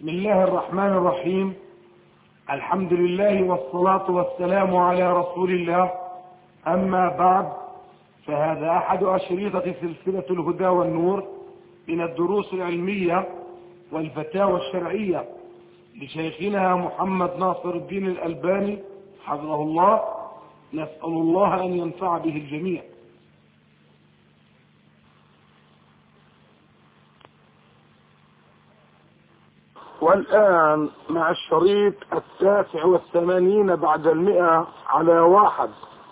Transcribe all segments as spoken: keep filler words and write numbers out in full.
بسم الله الرحمن الرحيم. الحمد لله والصلاة والسلام على رسول الله. أما بعد، فهذا أحد أشرطة سلسلة الهدى والنور من الدروس العلمية والفتاوى الشرعية لشيخنا محمد ناصر الدين الألباني حفظه الله. نسأل الله أن ينفع به الجميع. والآن مع الشريط التاسع والثمانين بعد المئة على واحد.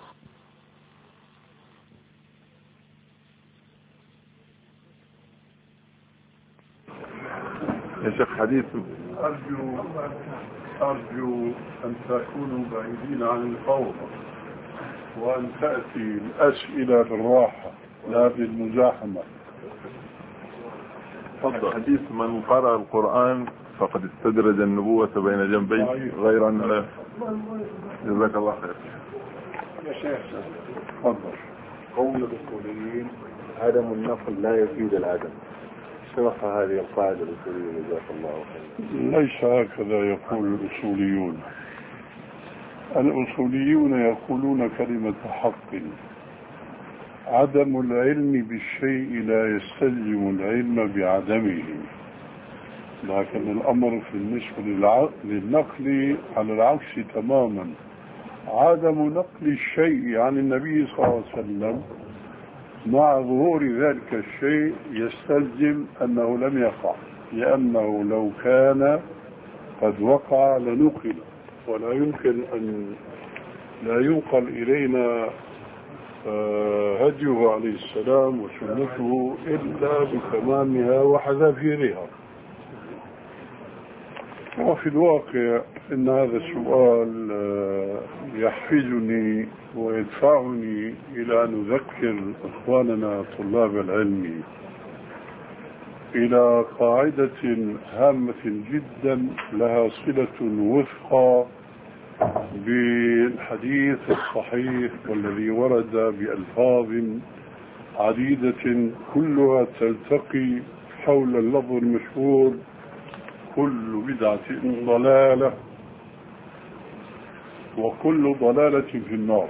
يا شيخ حديث أرجو أرجو أن تكونوا بعيدين عن الفوضى، وأن تأتي الأسئلة بالراحة لا بالمزاحمة. تفضل. حديث من قرأ القرآن فقد استدرج النبوة بين جنبيه غير أن لا. جزاك الله خير يا شيخ. تفضل. قول الأصوليين عدم النقل لا يفيد العدم. شرح هذه القاعدة الأصولية جزاك الله خير. ليس هكذا يقول الأصوليون. الأصوليون يقولون كلمة حق. عدم العلم بالشيء لا يستلزم العلم بعدمه، لكن الأمر في النسبة للنقل على العكس تماما. عدم نقل الشيء عن النبي صلى الله عليه وسلم مع ظهور ذلك الشيء يستلزم أنه لم يقع، لأنه لو كان قد وقع لنقل، ولا يمكن أن لا ينقل إلينا هديه عليه السلام وسنته إلا بتمامها وحذافيرها. وفي الواقع إن هذا السؤال يحفزني ويدفعني إلى أن أذكر إخواننا طلاب العلم إلى قاعدة هامة جدا لها صلة وثقى بالحديث الصحيح والذي ورد بألفاظ عديدة كلها تلتقي حول اللفظ المشهور: كل بدعة ضلالة وكل ضلالة في النار.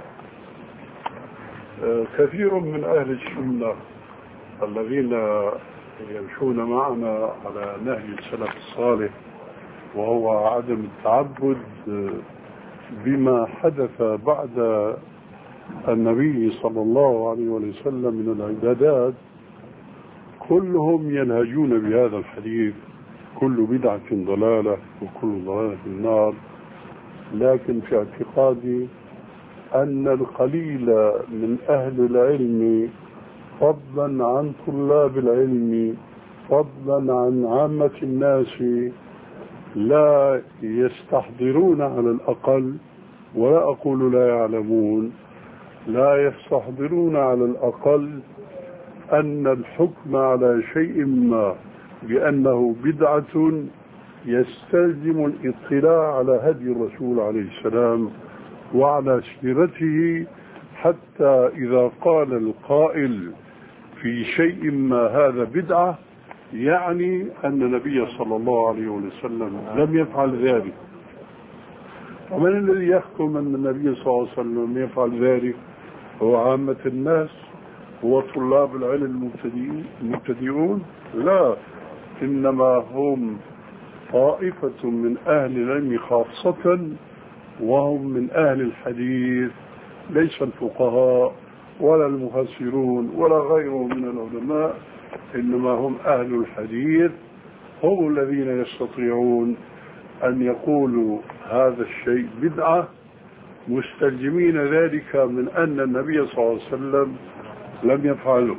كثير من أهل السنة الذين يمشون معنا على نهج السلف الصالح، وهو عدم التعبد بما حدث بعد النبي صلى الله عليه وسلم من العبادات، كلهم ينهجون بهذا الحديث: كل بدعة ضلالة وكل ضلالة في النار. لكن في اعتقادي أن القليل من أهل العلم، فضلا عن طلاب العلم، فضلا عن عامة الناس، لا يستحضرون على الأقل، ولا أقول لا يعلمون، لا يستحضرون على الأقل أن الحكم على شيء ما بأنه بدعة يستلزم الاطلاع على هدي الرسول عليه السلام وعلى سيرته، حتى إذا قال القائل في شيء ما هذا بدعة، يعني أن النبي صلى الله عليه وسلم لم يفعل ذلك. ومن الذي يحكم أن النبي صلى الله عليه وسلم يفعل ذلك؟ هو عامة الناس؟ هو طلاب العلم المبتدئون؟ لا، إنما هم طائفة من أهل العلم خاصة، وهم من أهل الحديث، ليس الفقهاء ولا المفسرون ولا غيرهم من العلماء، إنما هم أهل الحديث، هم الذين يستطيعون أن يقولوا هذا الشيء بدعة، مستلزمين ذلك من أن النبي صلى الله عليه وسلم لم يفعله.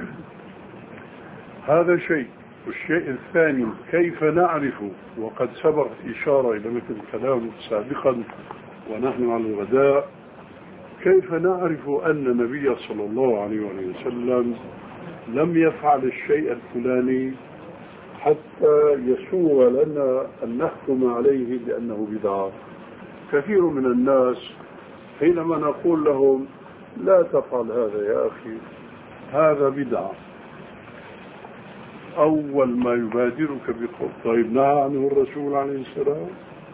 هذا شيء. والشيء الثاني: كيف نعرف، وقد سبقت إشارة إلى مثل الكلام سابقا ونحن على الغداء، كيف نعرف أن النبي صلى الله عليه وسلم لم يفعل الشيء الفلاني حتى يسوغ لنا أن نحكم عليه بأنه بدعة؟ كثير من الناس حينما نقول لهم لا تفعل هذا يا أخي، هذا بدعة، أول ما يبادرك بقول طيب نهى عنه الرسول عليه السلام،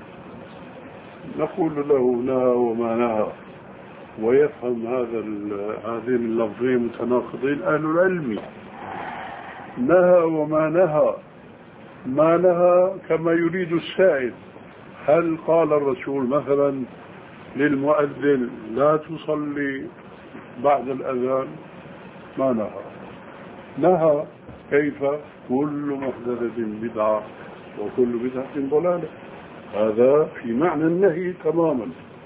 نقول له نهى وما نهى. ويفهم هذا هذين اللفظين متناقضين أهل العلم. نهى وما نهى، ما نهى كما يريد السائل. هل قال الرسول مثلا للمؤذن لا تصلي بعد الأذان؟ ما نهى. نهى كيف؟ كل محدثة بدعة وكل بدعة ضلالة. هذا في معنى النهي تماما.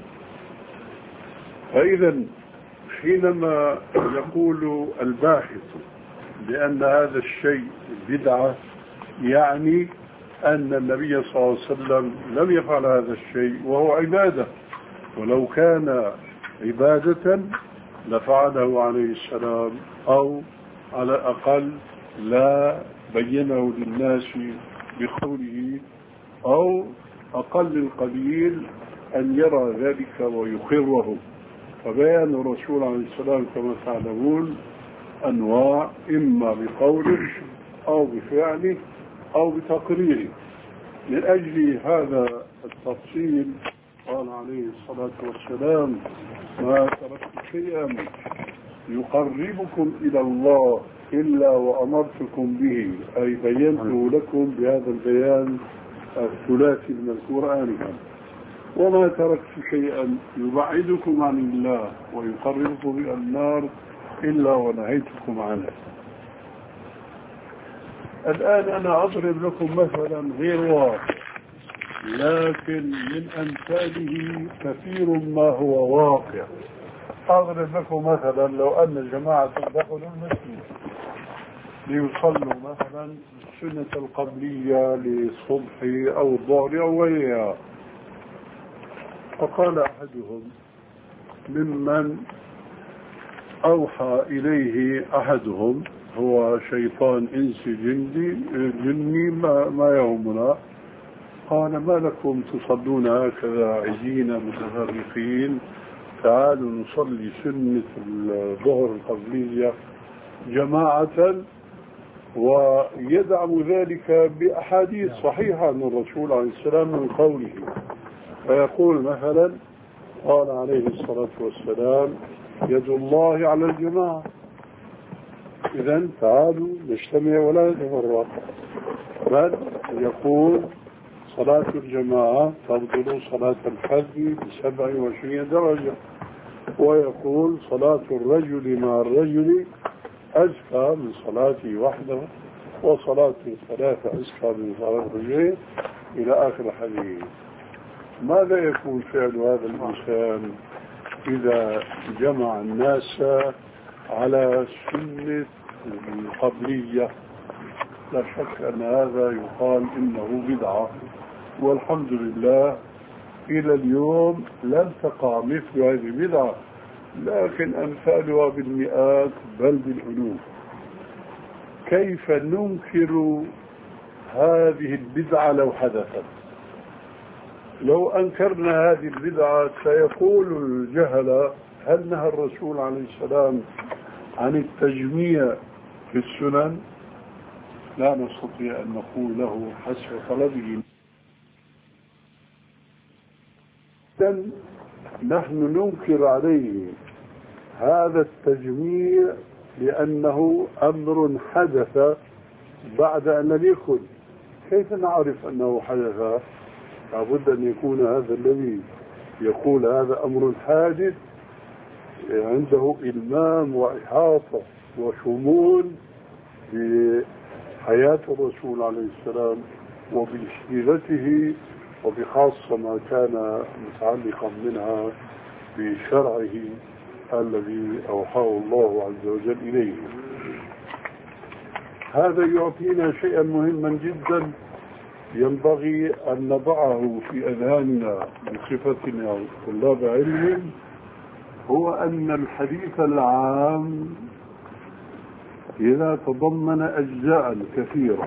فإذا حينما يقول الباحث بأن هذا الشيء بدعة، يعني أن النبي صلى الله عليه وسلم لم يفعل هذا الشيء وهو عبادة، ولو كان عبادة لفعله عليه السلام، أو على الأقل لا بينه للناس بقوله، أو أقل القليل أن يرى ذلك ويقره. فبيان الرسول عليه السلام كما تعلمون أنواع، إما بقوله أو بفعله أو بتقريره. من أجل هذا التفصيل قال عليه الصلاة والسلام: ما تركت شيئا يقربكم إلى الله إلا وأمرتكم به، أي بينته لكم بهذا البيان الثلاثي المذكور آنفا. وما تركت شيئا يبعدكم عن الله ويقربكم إلى النار إلا ونهيتكم عنه. الآن أنا أضرب لكم مثلا غير واقع، لكن من أمثاله كثير ما هو واقع. أضرب لكم مثلا لو أن جماعة دخلوا المسجد ليصلوا مثلا السنة القبلية للصبح أو الظهر أو غيرها، فقال أحدهم ممن أوحى إليه أحدهم، هو شيطان إنسي جندي جني ما, ما يهمنا، قال: ما لكم تصلون هكذا عزين متفرقين؟ تعالوا نصلي سنة الظهر القبلية جماعة. ويدعم ذلك بأحاديث صحيحة عن الرسول عليه السلام من قوله، فيقول مثلا: قال عليه الصلاة والسلام: يد الله على الجماعة. إذن تعالوا نجتمع ولا نتفرق. بل يقول: صلاة الجماعة تفضل صلاة الحج بسبع وعشرين درجة. ويقول: صلاة الرجل مع الرجل أزكى من صلاته وحده، وصلاة الثلاثة أزكى من صلاة الرجلين، إلى آخر الحديث. ماذا يكون فعل هذا الإنسان إذا جمع الناس على سنة القبلية؟ لا شك أن هذا يقال إنه بدعة، والحمد لله إلى اليوم لم تقع مثل هذه البدعة، لكن أمثالها بالمئات بل بالألوف. كيف ننكر هذه البدعة لو حدثت؟ لو أنكرنا هذه البدعة سيقول الجهلة: هل نهى الرسول عليه السلام عن التجميع في السنن؟ لا نستطيع أن نقول له حسب طلبه. نحن ننكر عليه هذا التجميع لأنه أمر حدث بعد أن لم يكن. كيف نعرف أنه حدث؟ لابد أن يكون هذا الذي يقول هذا أمر حادث عنده إلمام وإحاطة وشمول بحياة الرسول عليه السلام وبسيرته، وبخاصة ما كان متعلقا منها بشرعه الذي أوحاه الله عز وجل إليه. هذا يعطينا شيئا مهما جدا ينبغي أن نضعه في أذهاننا بصفتنا طلاب علم، هو أن الحديث العام إذا تضمن أجزاء كثيرة،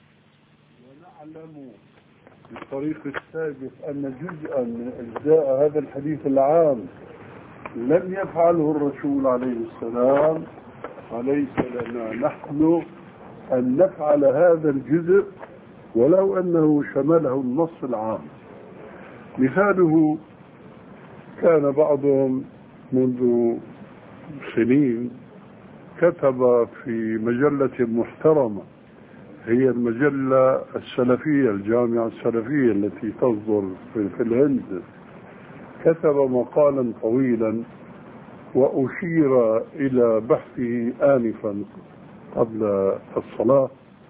ونعلم بالطريق السابق أن جزءا من أجزاء هذا الحديث العام لم يفعله الرسول عليه السلام، فليس لنا نحن أن نفعل هذا الجزء ولو أنه شمله النص العام. مثاله كان بعضهم منذ سنين كتب في مجلة محترمة، هي المجلة السلفية الجامعة السلفية التي تصدر في الهند، كتب مقالا طويلا وأشير إلى بحثه آنفا قبل الصلاة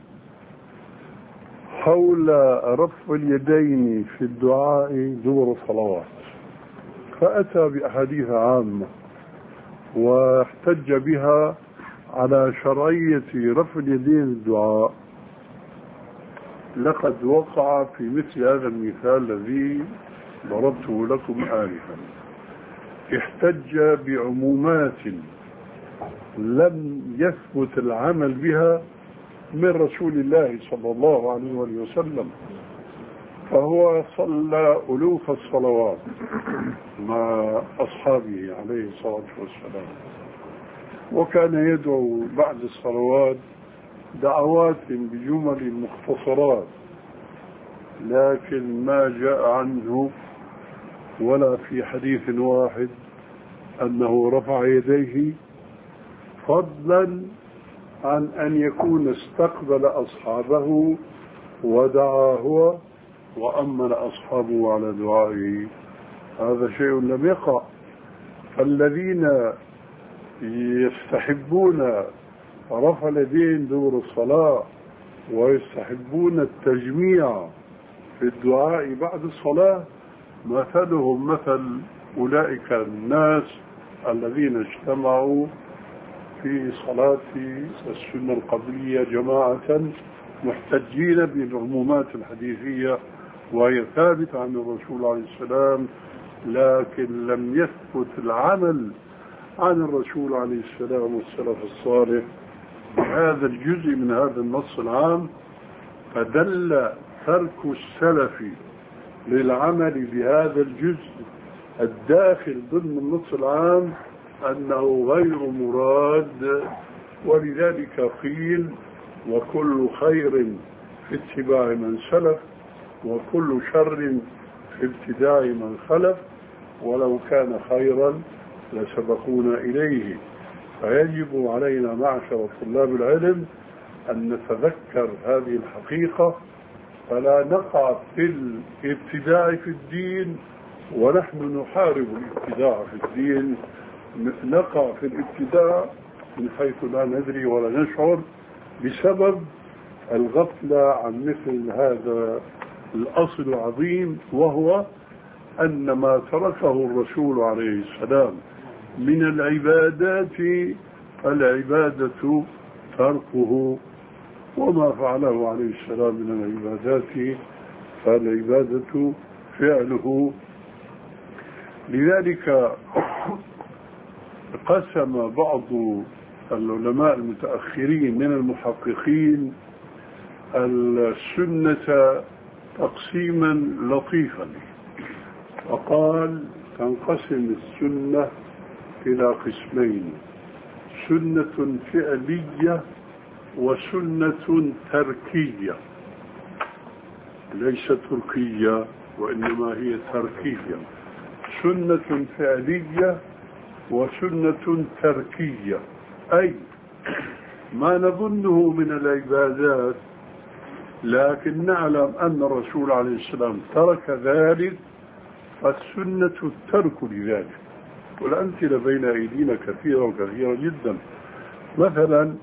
حول رفع اليدين في الدعاء دبر الصلوات، فأتى بأحاديث عامة واحتج بها على شرعية رفع اليدين الدعاء. لقد وقع في مثل هذا المثال الذي ضربته لكم آنفا، احتج بعمومات لم يثبت العمل بها من رسول الله صلى الله عليه وسلم، فهو صلى ألوف الصلوات مع أصحابه عليه الصلاة والسلام، وكان يدعو بعد الصلوات دعوات بجمل مختصرات، لكن ما جاء عنه ولا في حديث واحد أنه رفع يديه، فضلا عن أن يكون استقبل أصحابه ودعا هو وأمن أصحابه على دعائه. هذا شيء لم يقع. الذين يستحبون رفع اليدين دور الصلاة ويستحبون التجميع في الدعاء بعد الصلاة مثلهم مثل أولئك الناس الذين اجتمعوا في صلاة السنة القبلية جماعة محتجين بالعمومات الحديثية وهي ثابتة عن الرسول عليه السلام، لكن لم يثبت العمل عن الرسول عليه السلام والسلف الصالح بهذا الجزء من هذا النص العام، فدل ترك السلف للعمل بهذا الجزء الداخل ضمن النص العام أنه غير مراد. ولذلك قيل وكل خير في اتباع من سلف وكل شر في ابتداع من خلف، ولو كان خيرا لسبقونا إليه. فيجب علينا معشر طلاب العلم أن نتذكر هذه الحقيقة، فلا نقع في الابتداع في الدين ونحن نحارب الابتداع في الدين، نقع في الابتداع من حيث لا ندري ولا نشعر بسبب الغفلة عن مثل هذا الأصل العظيم، وهو أن ما تركه الرسول عليه السلام من العبادات فالعبادة تركه، وما فعله عليه السلام من العبادات فالعبادة فعله. لذلك قسم بعض العلماء المتأخرين من المحققين السنة تقسيما لطيفا، وقال تنقسم السنة إلى قسمين: سنة فعلية وسنة تركية، ليست تركية وإنما هي تركية. سنة فعلية وسنة تركية، أي ما نظنه من العبادات لكن نعلم أن الرسول عليه السلام ترك ذلك، فالسنة الترك لذلك. والأمثلة بين أيدينا كثيرة وكثيرة جدا. مثلا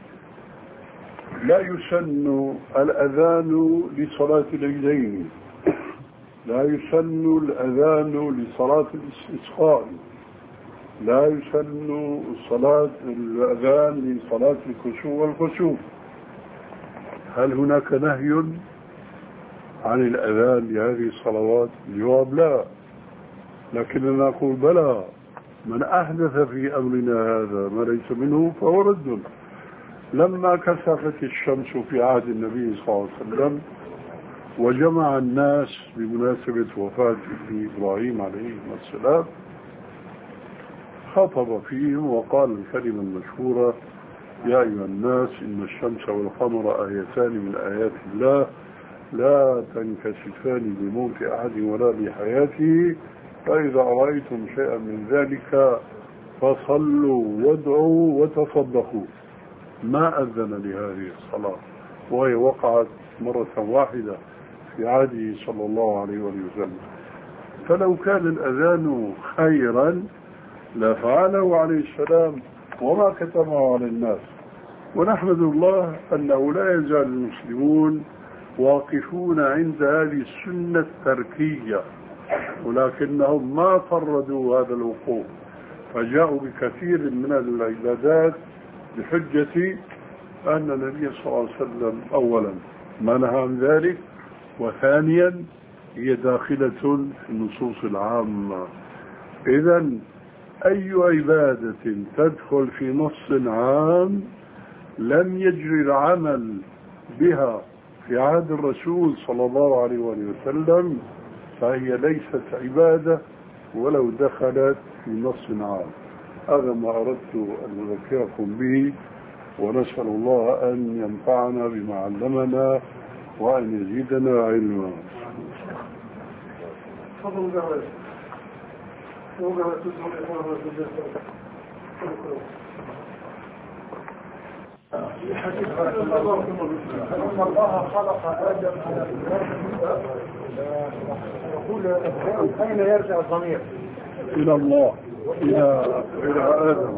لا يسن الأذان لصلاة العيدين، لا يسن الأذان لصلاة الاستسقاء، لا يسن صلاة الأذان لصلاة الكسوف والخسوف. هل هناك نهي عن الأذان لهذه الصلوات؟ الجواب لا، لكننا نقول بلى، من أحدث في أمرنا هذا ما ليس منه فهو رد. لما كسفت الشمس في عهد النبي صلى الله عليه وسلم وجمع الناس بمناسبة وفاة إبراهيم عليه السلام، خطب فيهم وقال الكلمة المشهورة: يا أيها الناس إن الشمس والقمر آيتان من آيات الله لا تنكسفان لموت أحد ولا لحياته، فإذا رأيتم شيئا من ذلك فصلوا وادعوا وتصدقوا. ما أذن لهذه الصلاة، وهي وقعت مرة واحدة في عهده صلى الله عليه وسلم. فلو كان الأذان خيرا لفعله عليه السلام وما كتبه على الناس. ونحمد الله أنه لا يزال المسلمون واقفون عند هذه السنة التركية، ولكنهم ما فردوا هذا الوقوف، فجاءوا بكثير من العبادات بحجة أن النبي صلى الله عليه وسلم أولا ما نهى عن ذلك، وثانيا هي داخلة في النصوص العامة. إذن أي عبادة تدخل في نص عام لم يجري العمل بها في عهد الرسول صلى الله عليه وسلم فهي ليست عبادة ولو دخلت في نص عام. هذا ما أردت أن أذكركم به، ونسأل الله أن ينفعنا بما علمنا وأن يزيدنا علما. إن الله خلق آدم على يقول أين يرجع الضمير؟ إلى الله، إلى إلى آدم.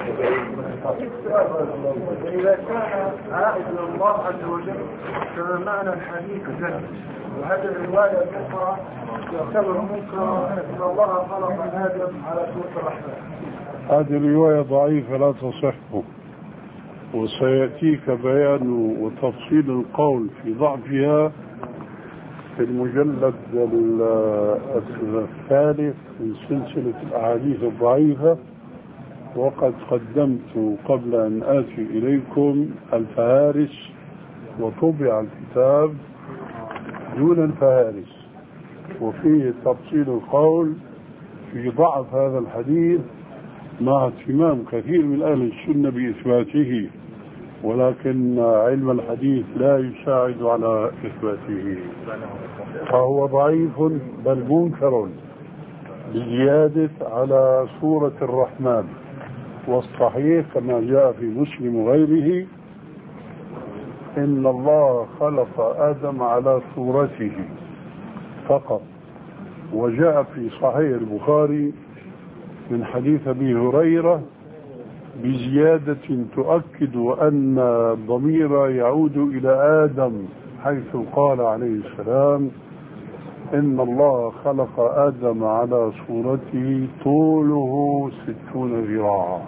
إذا كان عائد إلى الله عز وجل كما معنى الحديث ذلك، وهذه الرواية الأخرى تعتبر منكرة إن الله خلق آدم على سورة الرحمن. هذه الرواية ضعيفة لا تصح، وسيأتيك بيان وتفصيل القول في ضعفها في المجلد الثالث من سلسلة الأحاديث الضعيفة. وقد قدمت قبل أن آتي إليكم الفهارس، وطبع الكتاب دون الفهارس، وفيه تفصيل القول في ضعف هذا الحديث مع اهتمام كثير من أهل السنة بإثباته، ولكن علم الحديث لا يساعد على إثباته، فهو ضعيف بل منكر بزيادة على سورة الرحمن. والصحيح كما جاء في مسلم وغيره إن الله خلق آدم على صورته فقط. وجاء في صحيح البخاري من حديث أبي هريرة بزيادة تؤكد أن الضمير يعود إلى آدم، حيث قال عليه السلام إن الله خلق آدم على صورته طوله ستون ذراعا.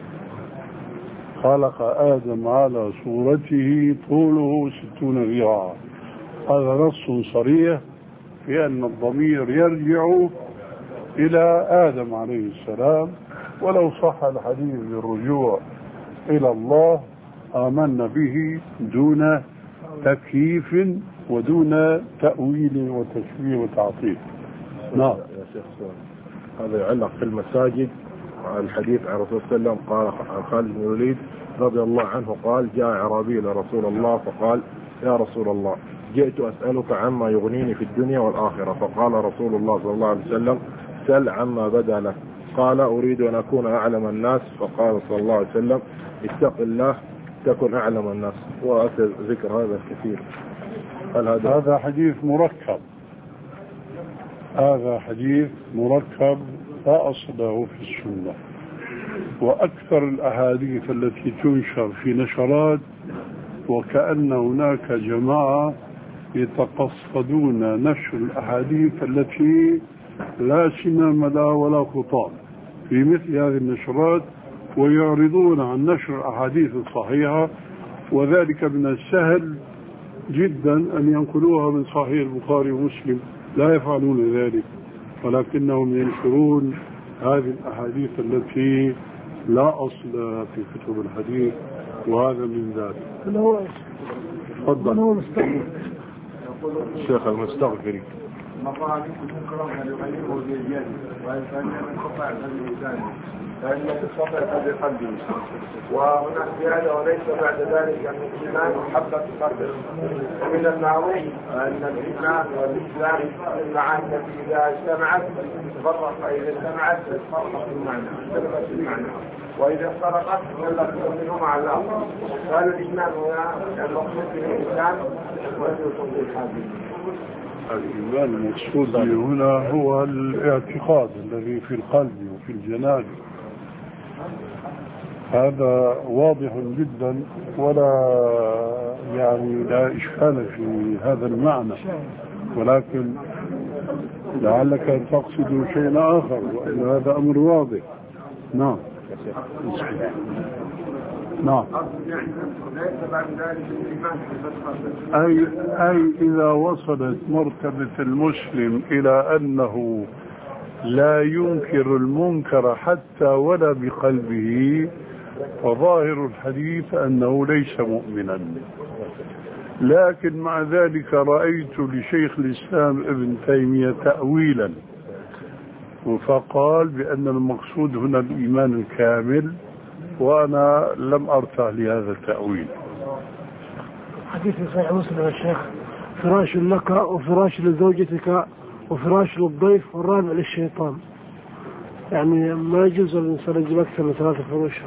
خلق آدم على صورته طوله ستون ذراعا. هذا نص صريح في أن الضمير يرجع إلى آدم عليه السلام. ولو صح الحديث بالرجوع إلى الله آمنا به دون تكييف ودون تأويل وتشبيه وتعطيل. نعم يا شيخ سؤال. هذا يعلق في المساجد الحديث عن الرسول صلى الله عليه وسلم. قال عن خالد بن الوليد رضي الله عنه قال جاء أعرابي إلى رسول الله فقال يا رسول الله جئت أسألك عما يغنيني في الدنيا والآخرة. فقال رسول الله صلى الله عليه وسلم سل عما بدا لك. قال أريد أن أكون أعلم الناس. فقال صلى الله عليه وسلم اتق الله تكن أعلم الناس. وأتى ذكر هذا الكثير. هذا هذا حديث مركب، هذا حديث مركب لا أصل له في السنة. وأكثر الأحاديث التي تنشر في نشرات وكأن هناك جماعة يتقصدون نشر الأحاديث التي لا سمام لها ولا خطام في مثل هذه النشرات، ويعرضون عن نشر الأحاديث الصحيحة، وذلك من السهل جدا أن ينقلوها من صحيح البخاري ومسلم، لا يفعلون ذلك، ولكنهم ينشرون هذه الأحاديث التي لا أصل في كتب الحديث، وهذا من ذلك. هو تفضل. هو مستغفر الشيخ المستغفري مرة منكم منكرا فليغيره بيده وإن يستطع فليلسانه فإن تستطع فلقلبه وهناك زيادة وليس بعد ذلك أن الإيمان محبة قلبه. ومن المعروف أن الإيمان والإسلام المعاني التي إذا اجتمعت تفرق، فإذا اجتمعت تفرق المعنى تفرق المعنى وإذا افترقت تفرق منهما على الآخر. قال الإيمان هنا المقصود به الإنسان والوصول بالحاكم. الإيمان المقصود هنا هو الاعتقاد الذي في القلب وفي الجنان، هذا واضح جدا ولا يعني لا إشكال في هذا المعنى، ولكن لعلك تقصد شيء آخر وإن هذا أمر واضح. نعم نعم. أي, أي إذا وصلت مرتبة المسلم إلى أنه لا ينكر المنكر حتى ولا بقلبه فظاهر الحديث أنه ليس مؤمنا. لكن مع ذلك رأيت لشيخ الإسلام ابن تيمية تأويلا فقال بأن المقصود هنا الإيمان الكامل، وأنا لم أرتاح لهذا التأويل. حديث صحيح مسلم يا شيخ: فراش لك وفراش لزوجتك وفراش للضيف والرابع للشيطان. يعني ما يجوز الإنسان يجيب أكثر من ثلاثة فروش.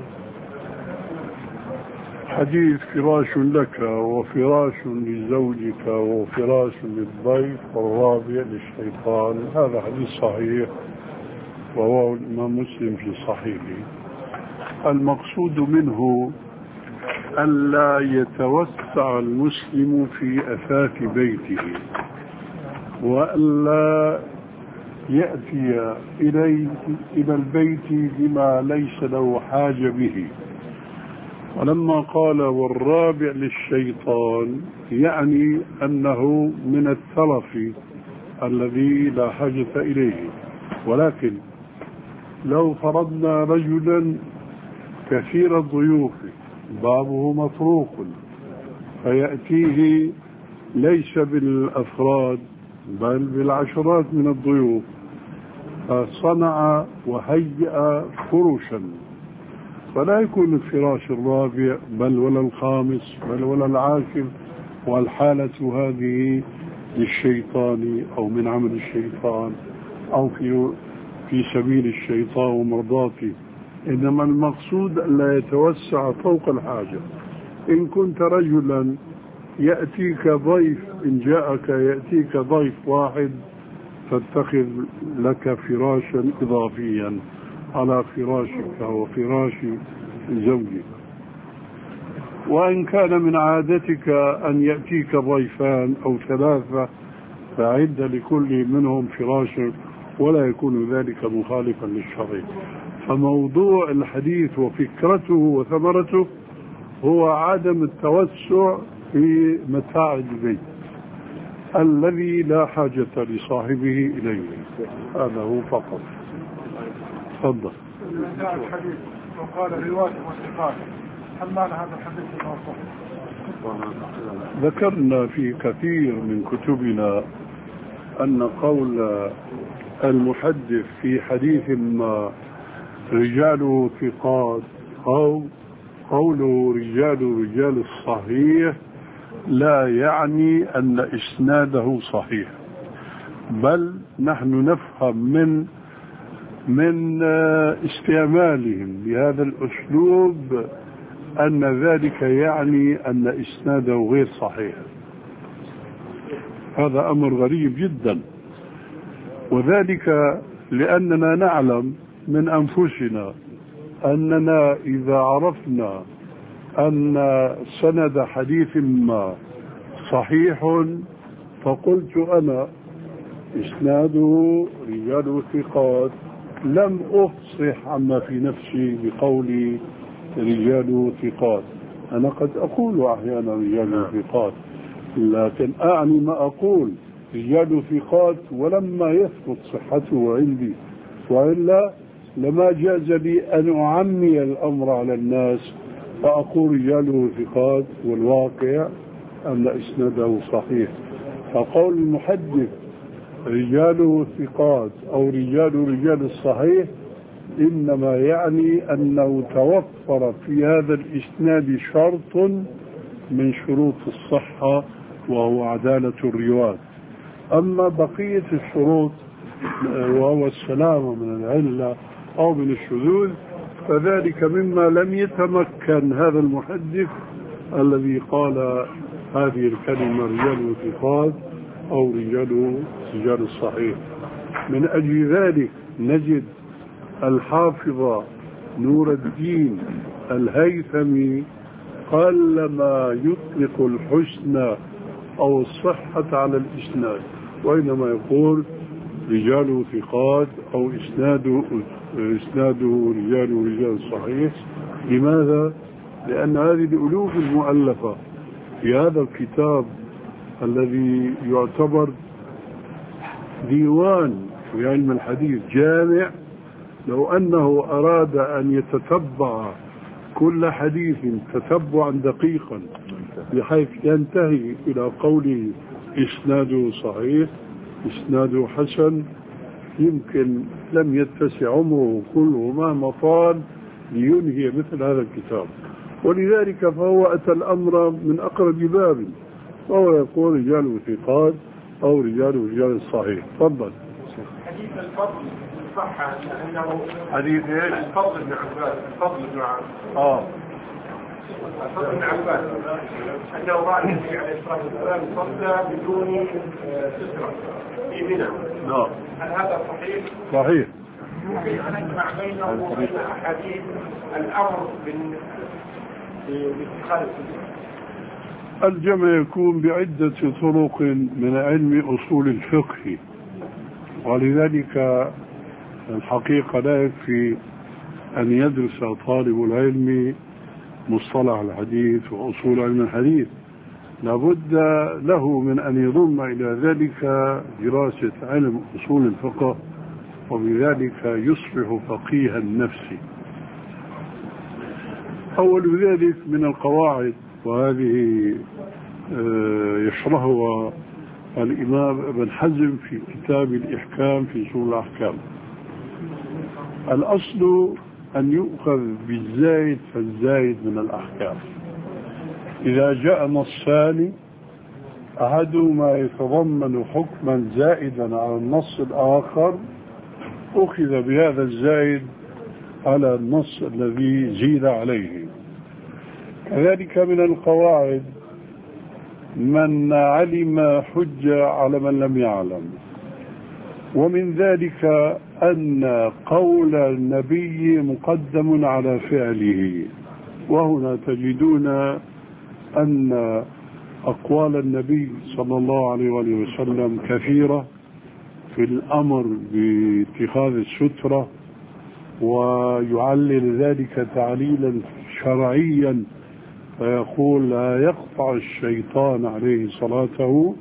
حديث فراش لك وفراش لزوجك وفراش للضيف والرابع للشيطان هذا حديث صحيح ورواه الإمام مسلم في صحيحه. المقصود منه ألا يتوسع المسلم في أثاث بيته وألا يأتي إليه إلى البيت بما ليس له حاجة به. ولما قال والرابع للشيطان يعني أنه من التلف الذي لا حاجة إليه. ولكن لو فرضنا رجلا كثير الضيوف بابه مطروق فيأتيه ليس بالأفراد بل بالعشرات من الضيوف، فصنع وهيأ فرشا، فلا يكون الفراش الرابع بل ولا الخامس بل ولا العاشر، والحالة هذه للشيطان أو من عمل الشيطان أو في في سبيل الشيطان ومرضاته. إنما المقصود ألا يتوسع فوق الحاجة. إن كنت رجلا يأتيك ضيف، إن جاءك يأتيك ضيف واحد فاتخذ لك فراشا إضافيا على فراشك وفراش زوجك. وإن كان من عادتك أن يأتيك ضيفان أو ثلاثة فعد لكل منهم فراشا ولا يكون ذلك مخالفا للشرع. فموضوع الحديث وفكرته وثمرته هو عدم التوسع في متاع البيت الذي لا حاجة لصاحبه إليه. هذا هو فقط. تفضل. الحديث وقال رواية وثقات، هل معنى هذا الحديث الموصول؟ ذكرنا في كثير من كتبنا أن قول المحدث في حديث ما رجاله ثقات أو قوله رجال رجال الصحيح لا يعني أن إسناده صحيح، بل نحن نفهم من من استعمالهم بهذا الأسلوب أن ذلك يعني أن إسناده غير صحيح. هذا أمر غريب جدا، وذلك لأننا نعلم من أنفسنا أننا إذا عرفنا أن سند حديث ما صحيح فقلت أنا إسناده رجال ثقات، لم أفصح عما في نفسي بقولي رجال ثقات. أنا قد أقول أحيانا رجال ثقات، لكن أعني ما أقول رجال ثقات ولما يثبت صحته عندي، وإلا لما جاز لي أن أعمي الأمر على الناس فأقول رجاله ثقات والواقع أن إسناده صحيح. فقول المحدث رجاله ثقات أو رجال رجال الصحيح إنما يعني أنه توفر في هذا الإسناد شرط من شروط الصحة وهو عدالة الرواة. أما بقية الشروط وهو السلامة من العلة أو من الشذوذ فذلك مما لم يتمكن هذا المحدث الذي قال هذه الكلمة رجال ثقات أو رجال رجال الصحيح. من أجل ذلك نجد الحافظ نور الدين الهيثمي قلما يطلق الحسن أو الصحة على الإسناد، وإنما يقول رجال ثقات أو إسناده إسناده رجال رجال الصحيح. لماذا؟ لأن هذه الألوف المؤلفة في هذا الكتاب الذي يعتبر ديوان في علم الحديث جامع، لو أنه أراد أن يتتبع كل حديث تتبعا دقيقا بحيث ينتهي إلى قوله إسناده صحيح إسناده حسن، يمكن لم يتسع عمره كله مهما طال لينهي مثل هذا الكتاب. ولذلك فهو أتى الأمر من أقرب باب، وهو يقول رجال ثقات أو رجال رجال الصحيح. تفضل. حديث الفضل صح أنه حديث ايش؟ الفضل بن عباس الفضل بن عباس اه الفضل بن عباس أنه رأى النبي عليه الصلاة والسلام صلى بدون سترة في منى. نعم. هل هذا صحيح؟ صحيح. ممكن أن نجمع بينه وبين أحاديث الأمر باتخاذ السنة. الجمع يكون بعدة طرق من علم أصول الفقه، ولذلك الحقيقة لا يكفي أن يدرس طالب العلم مصطلح الحديث وأصول علم الحديث، لابد له من أن يضم إلى ذلك دراسة علم أصول الفقه، وبذلك يصبح فقيها النفس. أول ذلك من القواعد، وهذه يشرحها الإمام ابن حزم في كتاب الإحكام في أصول الأحكام. الأصل أن يؤخذ بالزايد فالزايد من الأحكام. إذا جاء نصان أحدهما يتضمن حكما زائدا على النص الآخر أخذ بهذا الزايد على النص الذي زيد عليه. كذلك من القواعد من علم حجة على من لم يعلم، ومن ذلك أن قول النبي مقدم على فعله، وهنا تجدون أن أقوال النبي صلى الله عليه وسلم كثيرة في الأمر باتخاذ السترة، ويعلل ذلك تعليلا شرعيا فيقول لا يقطع الشيطان عليه صلاته،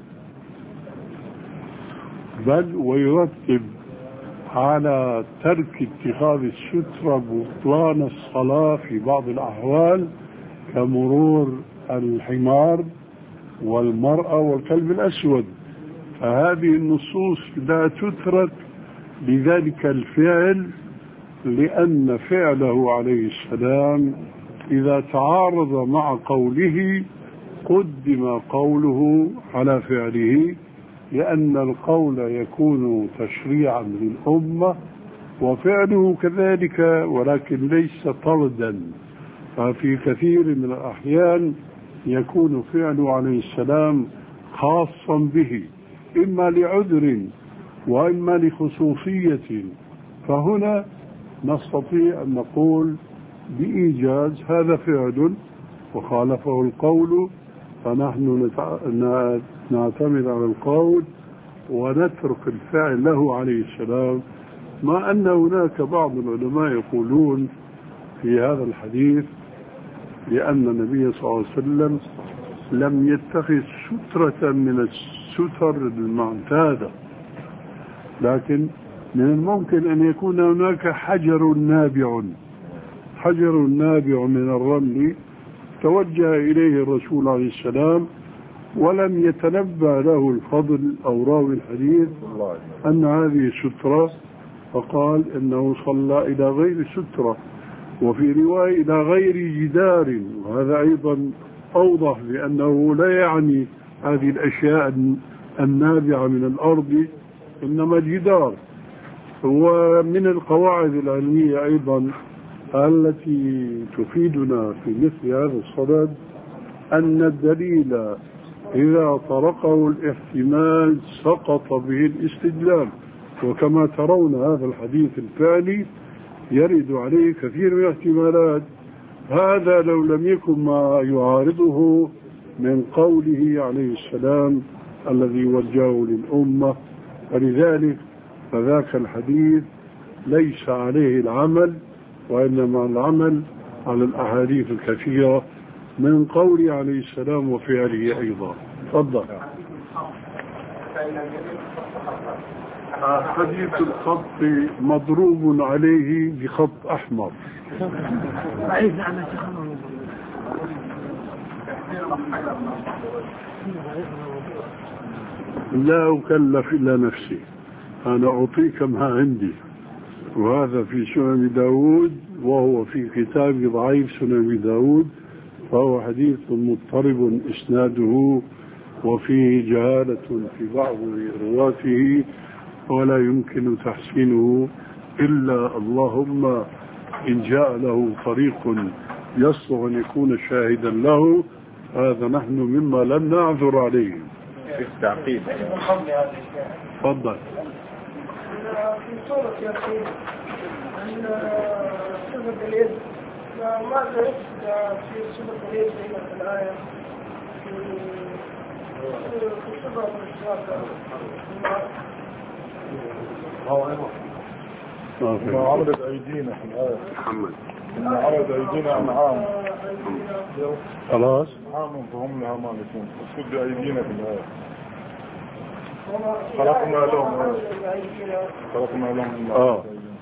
بل ويرتب على ترك اتخاذ السترة بطلان الصلاة في بعض الأحوال كمرور الحمار والمرأة والكلب الأسود. فهذه النصوص لا تترك لذلك الفعل، لأن فعله عليه السلام إذا تعارض مع قوله قدم قوله على فعله، لأن القول يكون تشريعا للأمة وفعله كذلك، ولكن ليس طردا. ففي كثير من الأحيان يكون فعله عليه السلام خاصا به، إما لعذر وإما لخصوصية، فهنا نستطيع أن نقول بإيجاز هذا فعل وخالفه القول، فنحن نعتمد على القول ونترك الفعل له عليه السلام. مع أن هناك بعض العلماء يقولون في هذا الحديث لأن النبي صلى الله عليه وسلم لم يتخذ سترة من الستر المعتادة، لكن من الممكن أن يكون هناك حجر نابع حجر نابع من الرمل توجه إليه الرسول عليه السلام ولم يتنبأ له الفضل أو راوي الحديث أن هذه سترة، فقال إنه صلى إلى غير سترة، وفي رواية إلى غير جدار، وهذا أيضا أوضح بأنه لا يعني هذه الأشياء النابعة من الأرض، إنما الجدار. ومن القواعد العلمية أيضا التي تفيدنا في مثل هذا الصدد أن الدليل إذا طرقه الاحتمال سقط به الاستدلال، وكما ترون هذا الحديث الثاني يرد عليه كثير من الاحتمالات. هذا لو لم يكن ما يعارضه من قوله عليه السلام الذي وجهه للأمة، ولذلك فذاك الحديث ليس عليه العمل، وإنما العمل على الأحاديث الكثيرة من قوله عليه السلام وفعله أيضا. تفضل. حديث الخط مضروب عليه بخط أحمر. لا أكلف إلا نفسي، أنا أعطيك ما عندي، وهذا في سنن داود، وهو في كتاب ضعيف سنن داود، فهو حديث مضطرب إسناده وفيه جهالة في بعض رواته، ولا يمكن تحسينه إلا اللهم إن جاء له طريق يصلح أن يكون شاهدا له، هذا نحن مما لم نعذر عليه. تعقيب. تفضل. في سورة ياسين عن صفة اليد، ماذا يقصد في صفة اليد هنا في الآية في صفة الإشراك؟ ما عرضت أيدينا في الآية محمد، إن عرض أيدينا أنعام خلاص أنعام فهم لها مالكون، وسد أيدينا في الآية خلقنا لهم خلقنا لهم آه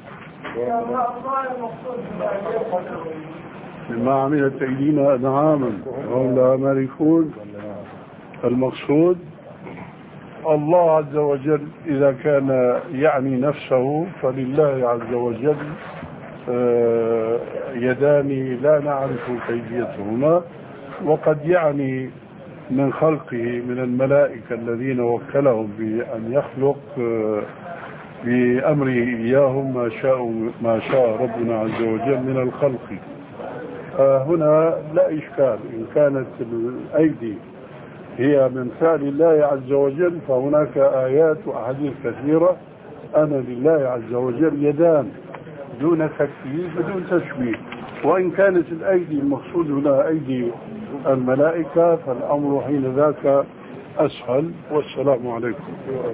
بما عملت أيدينا نعاما وهم لها مالكون. المقصود الله عز وجل إذا كان يعني نفسه، فلله عز وجل يدان لا نعرف كيفيتهما، وقد يعني من خلقه من الملائكة الذين وكلهم بأن يخلق بأمره إياهم ما شاء ما شاء ربنا عز وجل من الخلق. هنا لا إشكال، إن كانت الأيدي هي من فعل الله عز وجل فهناك آيات وأحاديث كثيرة أن لله عز وجل يدان دون تكييف بدون تشبيه. وإن كانت الأيدي المقصود هنا أيدي الملائكة فالأمر حين ذاك أسهل. والسلام عليكم.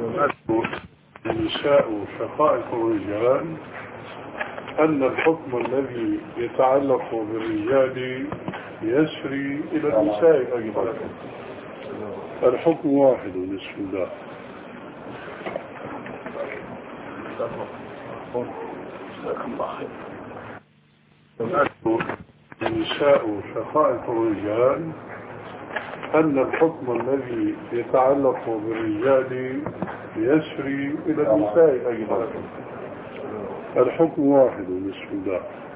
النساء شقائق الرجال، أن الحكم الذي يتعلق بالرجال يسري إلى النساء أيضا، الحكم واحد. بسم الله. النساء شقائق الرجال، أن الحكم الذي يتعلق بالرجال يسري إلى النساء أيضا، الحكم واحد. بسم الله.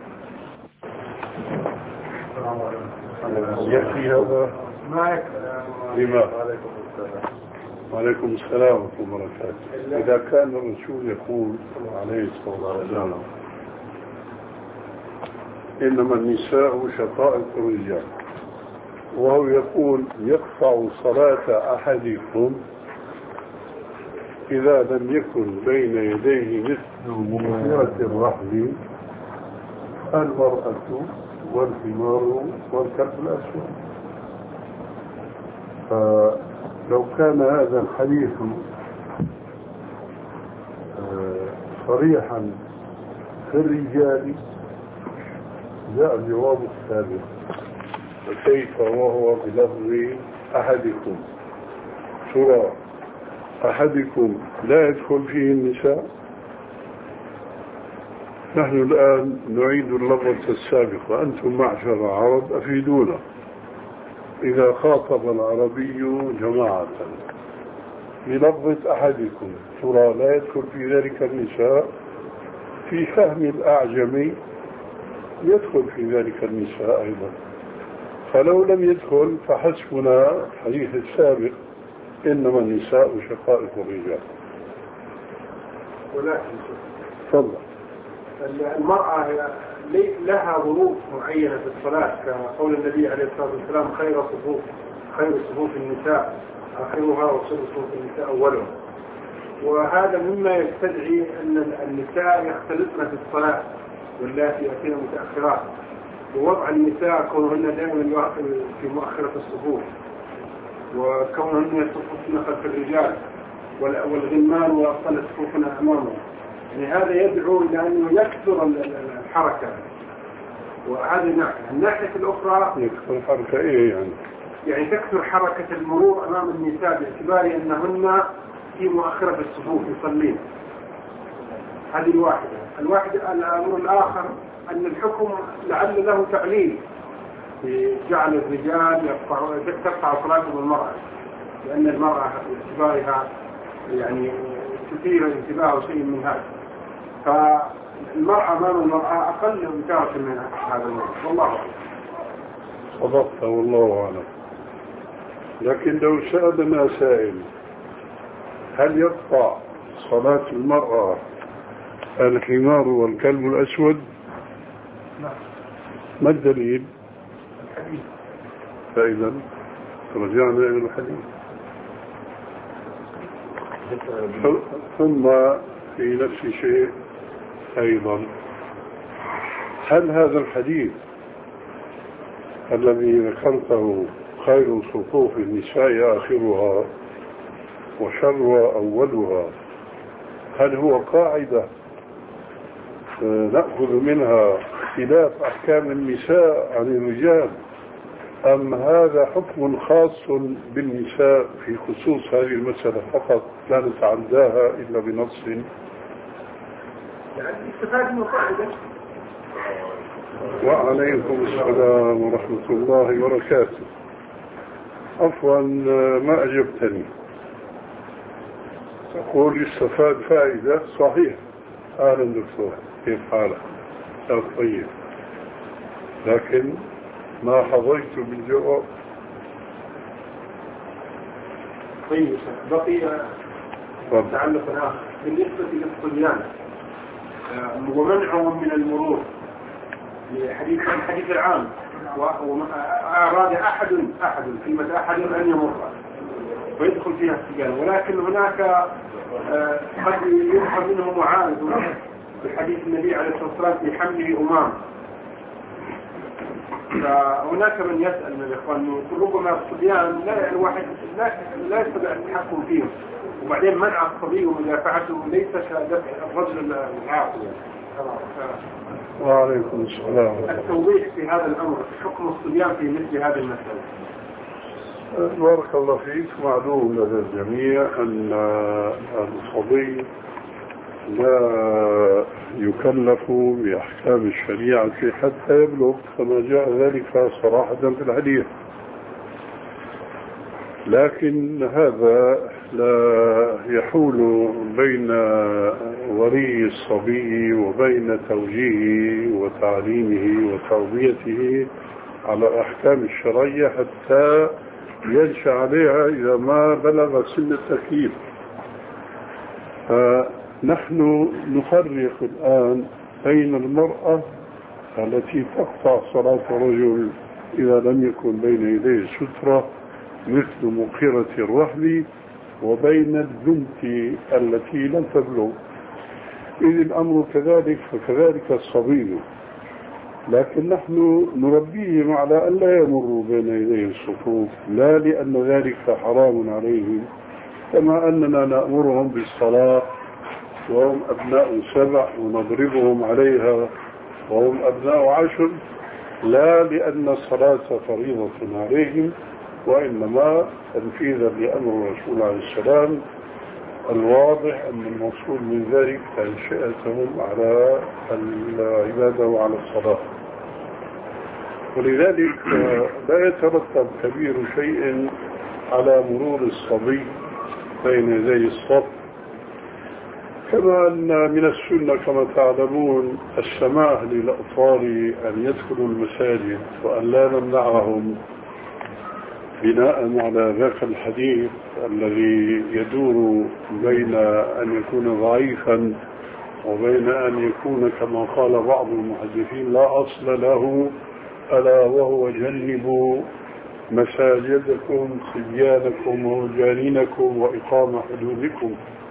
يكفي هذا؟ لما؟ وعليكم السلام ورحمة الله وبركاته. إذا كان الرسول يقول عليه الصلاة والسلام إنما النساء شقائق الرجال، وهو يقول يقطع صلاة أحدكم إذا لم يكن بين يديه مثل مغفرة الرحل المرأة والحمار والكلب الأسود. فلو كان هذا الحديث صريحا في الرجال جاء الجواب السابق، فكيف وهو بلفظ أحدكم؟ ترى أحدكم لا يدخل فيه النساء؟ نحن الآن نعيد اللفظ السابق، وأنتم معشر عرب أفيدونا. إذا خاطب العربي جماعة بلفظة أحدكم ترى لا يدخل في ذلك النساء؟ في فهم الأعجمي يدخل في ذلك النساء أيضا. فلو لم يدخل فحسبنا الحديث السابق إنما النساء شقائق الرجال. ولكن تفضل. المرأة لها ظروف معينة في الصلاة، كقول النبي عليه الصلاة والسلام خير صفوف خير صفوف النساء آخرها وشر صفوف النساء أولها. وهذا مما يستدعي أن النساء يختلطن في الصلاة واللاتي يأتين متأخرات، ووضع النساء كونهن دائما في مؤخرة الصفوف، وكونهن يصففن خلف الرجال، والغلمان وأطفال صفوفنا أمامهم. يعني هذا يدعو إلى أنه يكثر الحركة. وهذه ناحية. الناحية الأخرى يكثر الحركة إيه يعني؟ يعني تكثر حركة المرور أمام النساء باعتبار أنهن في مؤخرة الصفوف يصلين. هذه الواحدة. الواحدة الأمر الآخر أن الحكم لعل له تعليل في جعل الرجال تقطع صلاتهم المرأة، لأن المرأة باعتبارها يعني تثير الانتباه أو شيء من هذا. فالمرأة أمام المرأة أقل متاعة من هذا الموضوع. والله أعلم. صدقت والله أعلم. لكن لو سألنا سائل هل يقطع صلاة المرأة الحمار والكلب الأسود؟ ما الدليل؟ الحديث. فإذا رجعنا إلى الحديث. ثم في نفس الشيء أيضا، هل هذا الحديث الذي ذكرته خير صفوف النساء آخرها وشر أولها، هل هو قاعدة نأخذ منها خلاف أحكام النساء عن الرجال، أم هذا حكم خاص بالنساء في خصوص هذه المسألة فقط لا نتعداها إلا بنص؟ يعني استفاد من قاعدة. وعليكم السلام ورحمة الله وبركاته. عفوا ما أجبتني. تقول استفاد فائدة. صحيح. أهلا دكتور، كيف حالك؟ طيب، لكن ما حظيت بالجواب. طيب بقي تعلق آخر بالنسبة للصبيان ومنعهم من المرور لحديث الحديث العام، وأراد أحد أحد كلمة أحد أن يمر ويدخل فيها الصبيان، ولكن هناك قد يفهم منه معارض بحديث النبي عليه الصلاة والسلام في حمله أمام. فهناك من يسأل من الإخوان ربما الصبيان لا الواحد لا لا يستطيع التحكم فيهم، وبعدين منع الصبي ومدافعته ليس كدفع الرجل العاقل. وعليكم السلام. التوضيح في هذا الأمر، حكم الصبيان في مثل هذه المسألة. بارك الله فيك. معلوم لدى الجميع أن الصبي لا يكلف بأحكام الشريعة حتى يبلغ، كما جاء ذلك صراحة في الحديث. لكن هذا لا يحول بين ولي الصبي وبين توجيهه وتعليمه وتربيته على أحكام الشرعية حتى ينشأ عليها إذا ما بلغ سن التكليف. فنحن نفرق الآن بين المرأة التي تقطع صلاة الرجل إذا لم يكن بين يديه سترة مثل مقيرة الرحل، وبين البنت التي لم تبلغ. إذ الأمر كذلك فكذلك الصبي، لكن نحن نربيهم على أن لا يمروا بين يدي الصفوف، لا لأن ذلك حرام عليهم، كما أننا نأمرهم بالصلاة وهم أبناء سبع ونضربهم عليها وهم أبناء عشر، لا لأن الصلاة فريضة عليهم، وإنما تنفيذا لأمر الرسول عليه السلام الواضح أن المقصود من ذلك تنشئتهم على العبادة وعلى الصلاة. ولذلك لا يترتب كبير شيء على مرور الصبي بين يدي الصف. كما أن من السنة كما تعلمون السماح للأطفال أن يدخلوا المساجد وأن لا نمنعهم بناء على ذاك الحديث الذي يدور بين أن يكون ضعيفا وبين أن يكون كما قال بعض المحدثين لا أصل له، ألا وهو جنبوا مساجدكم صبيانكم وجانينكم وإقامة حدودكم.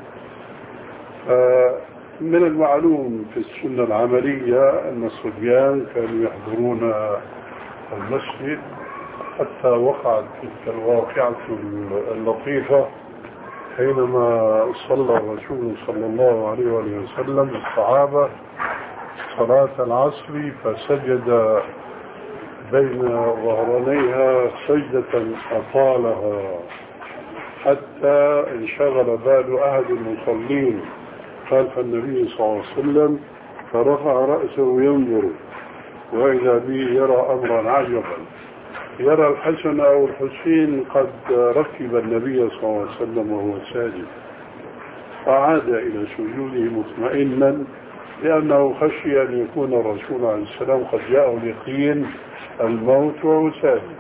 من المعلوم في السنة العملية أن الصبيان كانوا يحضرون المسجد، حتى وقعت تلك الواقعة اللطيفة حينما صلى الرسول صلى الله عليه وسلم الصحابة صلاة العصر فسجد بين ظهرانيها سجدة أطالها حتى انشغل بال أحد المصلين خلف النبي صلى الله عليه وسلم فرفع رأسه ينظر وإذا به يرى أمرا عجبا، يرى الحسن أو الحسين قد ركب النبي صلى الله عليه وسلم وهو ساجد، فعاد إلى سجوده مطمئنا لأنه خشي أن يكون الرسول عليه السلام قد جاء اليقين الموت وهو ساجد.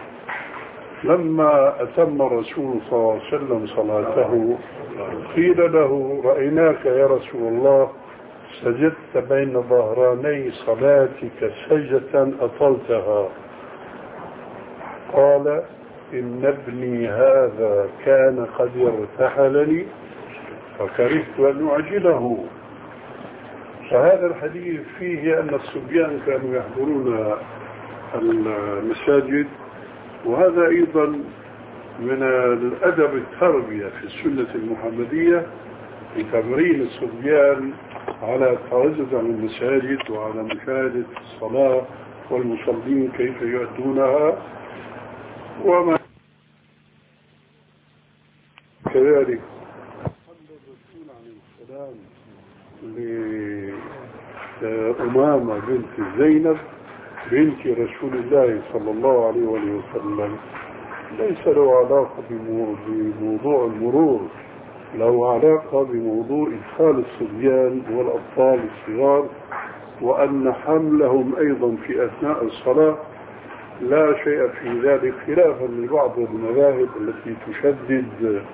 لما أتم الرسول صلى الله عليه وسلم صلاته قيل له رأيناك يا رسول الله سجدت بين ظهراني صلاتك سجدة أطلتها. قال إن ابني هذا كان قد ارتحلني فكرهت أن أعجله. فهذا الحديث فيه أن الصبيان كانوا يحضرون المساجد، وهذا أيضا من الأدب التربية في السنة المحمدية لتمرين الصبيان على التواجد عن المساجد وعلى مشاهدة الصلاة والمصلين كيف يؤدونها. وما كذلك صلى الرسول عليه السلام لأمامة بنت زينب بنت رسول الله صلى الله عليه وسلم ليس له علاقة بموضوع المرور، له علاقة بموضوع إدخال الصبيان والأطفال الصغار، وأن حملهم أيضا في أثناء الصلاة لا شيء في ذلك، خلافا لبعض المذاهب التي تشدد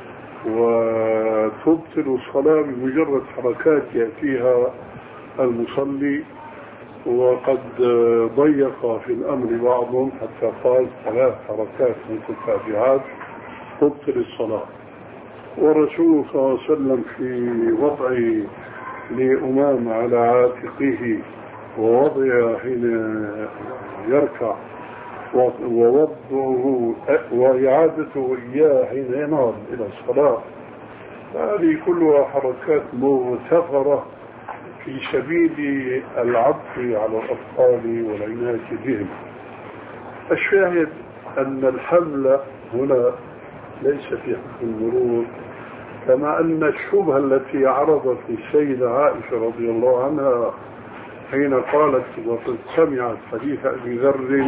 وتبطل الصلاة بمجرد حركات يأتيها المصلي، وقد ضيق في الأمر بعضهم حتى قال ثلاث حركات متتابعات تبطل الصلاة. والرسول صلى الله عليه وسلم في وضعه لأمام على عاتقه ووضعه حين يركع ووضعه وإعادته إياه حين ينهض إلى الصلاة، هذه كلها حركات مغتفرة في سبيل العطف على الأطفال والعناية بهم. الشاهد أن الحمل هنا ليس في حق المرور، كما أن الشبهة التي عرضت السيدة عائشة رضي الله عنها حين قالت وقد سمعت حديث أبي ذر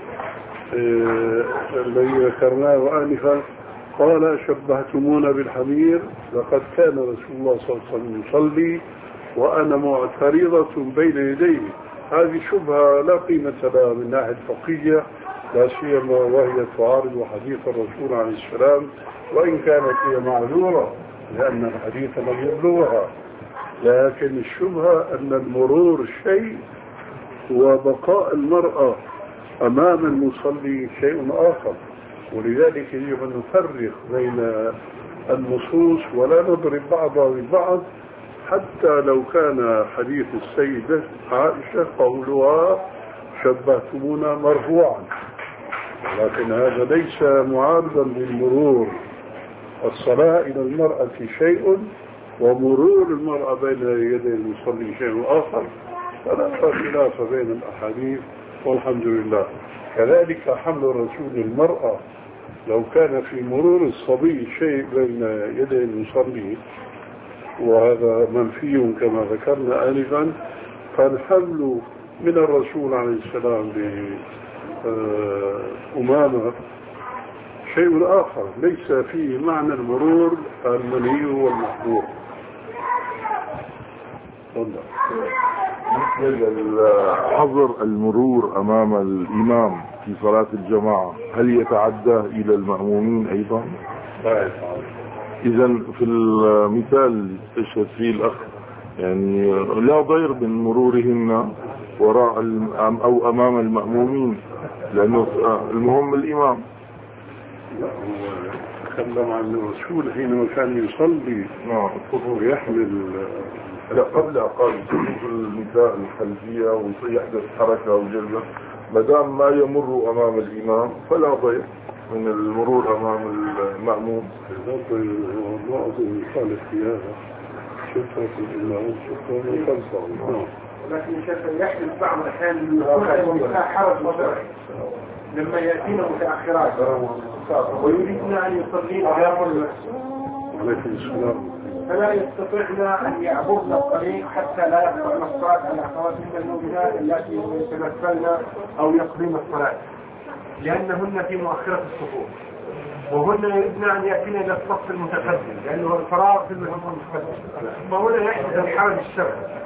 الذي ذكرناه آنفا قال شبهتمونا بالحمير لقد كان رسول الله صلى الله عليه وسلم يصلي وأنا معترضة بين يديه. هذه شبهة لا قيمة لها من ناحية فقهية، لا سيما وهي تعارض حديث الرسول عليه السلام، وإن كانت هي معذورة لأن الحديث لم يبلغها، لكن الشبهة أن المرور شيء وبقاء المرأة أمام المصلي شيء آخر. ولذلك يجب أن نفرق بين النصوص ولا نضرب بعضها ببعض، حتى لو كان حديث السيدة عائشة قولها شبهتمونا مرفوعا، لكن هذا ليس معارضا للمرور. الصلاة إلى المرأة شيء ومرور المرأة بين يدي المصلي شيء آخر، فلا خلاف بين الأحاديث والحمد لله. كذلك حمل الرسول المرأة لو كان في مرور الصبي شيء بين يدي المصلي وهذا منفي كما ذكرنا آنفا، فالحمل من الرسول عليه السلام لأمامة شيء آخر ليس فيه معنى المرور المنهي والمحظور. حظر المرور أمام الإمام في صلاة الجماعة هل يتعدى إلى المأمومين أيضا؟ لا يتعدى. إذن في المثال استشهد فيه الأخ يعني لا ضير من مرورهن وراء أو أمام المأمومين لأنه المهم الإمام. لا هو تكلم عن الرسول حينما كان يصلي ويحمل. لا قبل قال في المثال الخلفية ويحدث حركة أو جلبة ما دام ما يمر أمام الإمام فلا ضير من المرور أمام المأموم. بعض المثال في هذا شفرة الإمام شفرة من خلفه. لكن شفرة يحدث بعض الأحيان يكون حرج مشرعي لما يأتينا متأخرات ويريدنا أن يصلين ويأمر عليكم السلام فلا يستطيعنا أن يعبرنا الطريق حتى لا يقطعنا الصلاة على أخواتنا المؤمنات التي يتنفلن أو يقضين الصلاة لأنهن في مؤخرة الصفوف وهن يريدن أن يأتينا إلى الصف المتقدم لأنه الفراغ في الصف المتقدم فهنا يحدث الحرج الشرعي.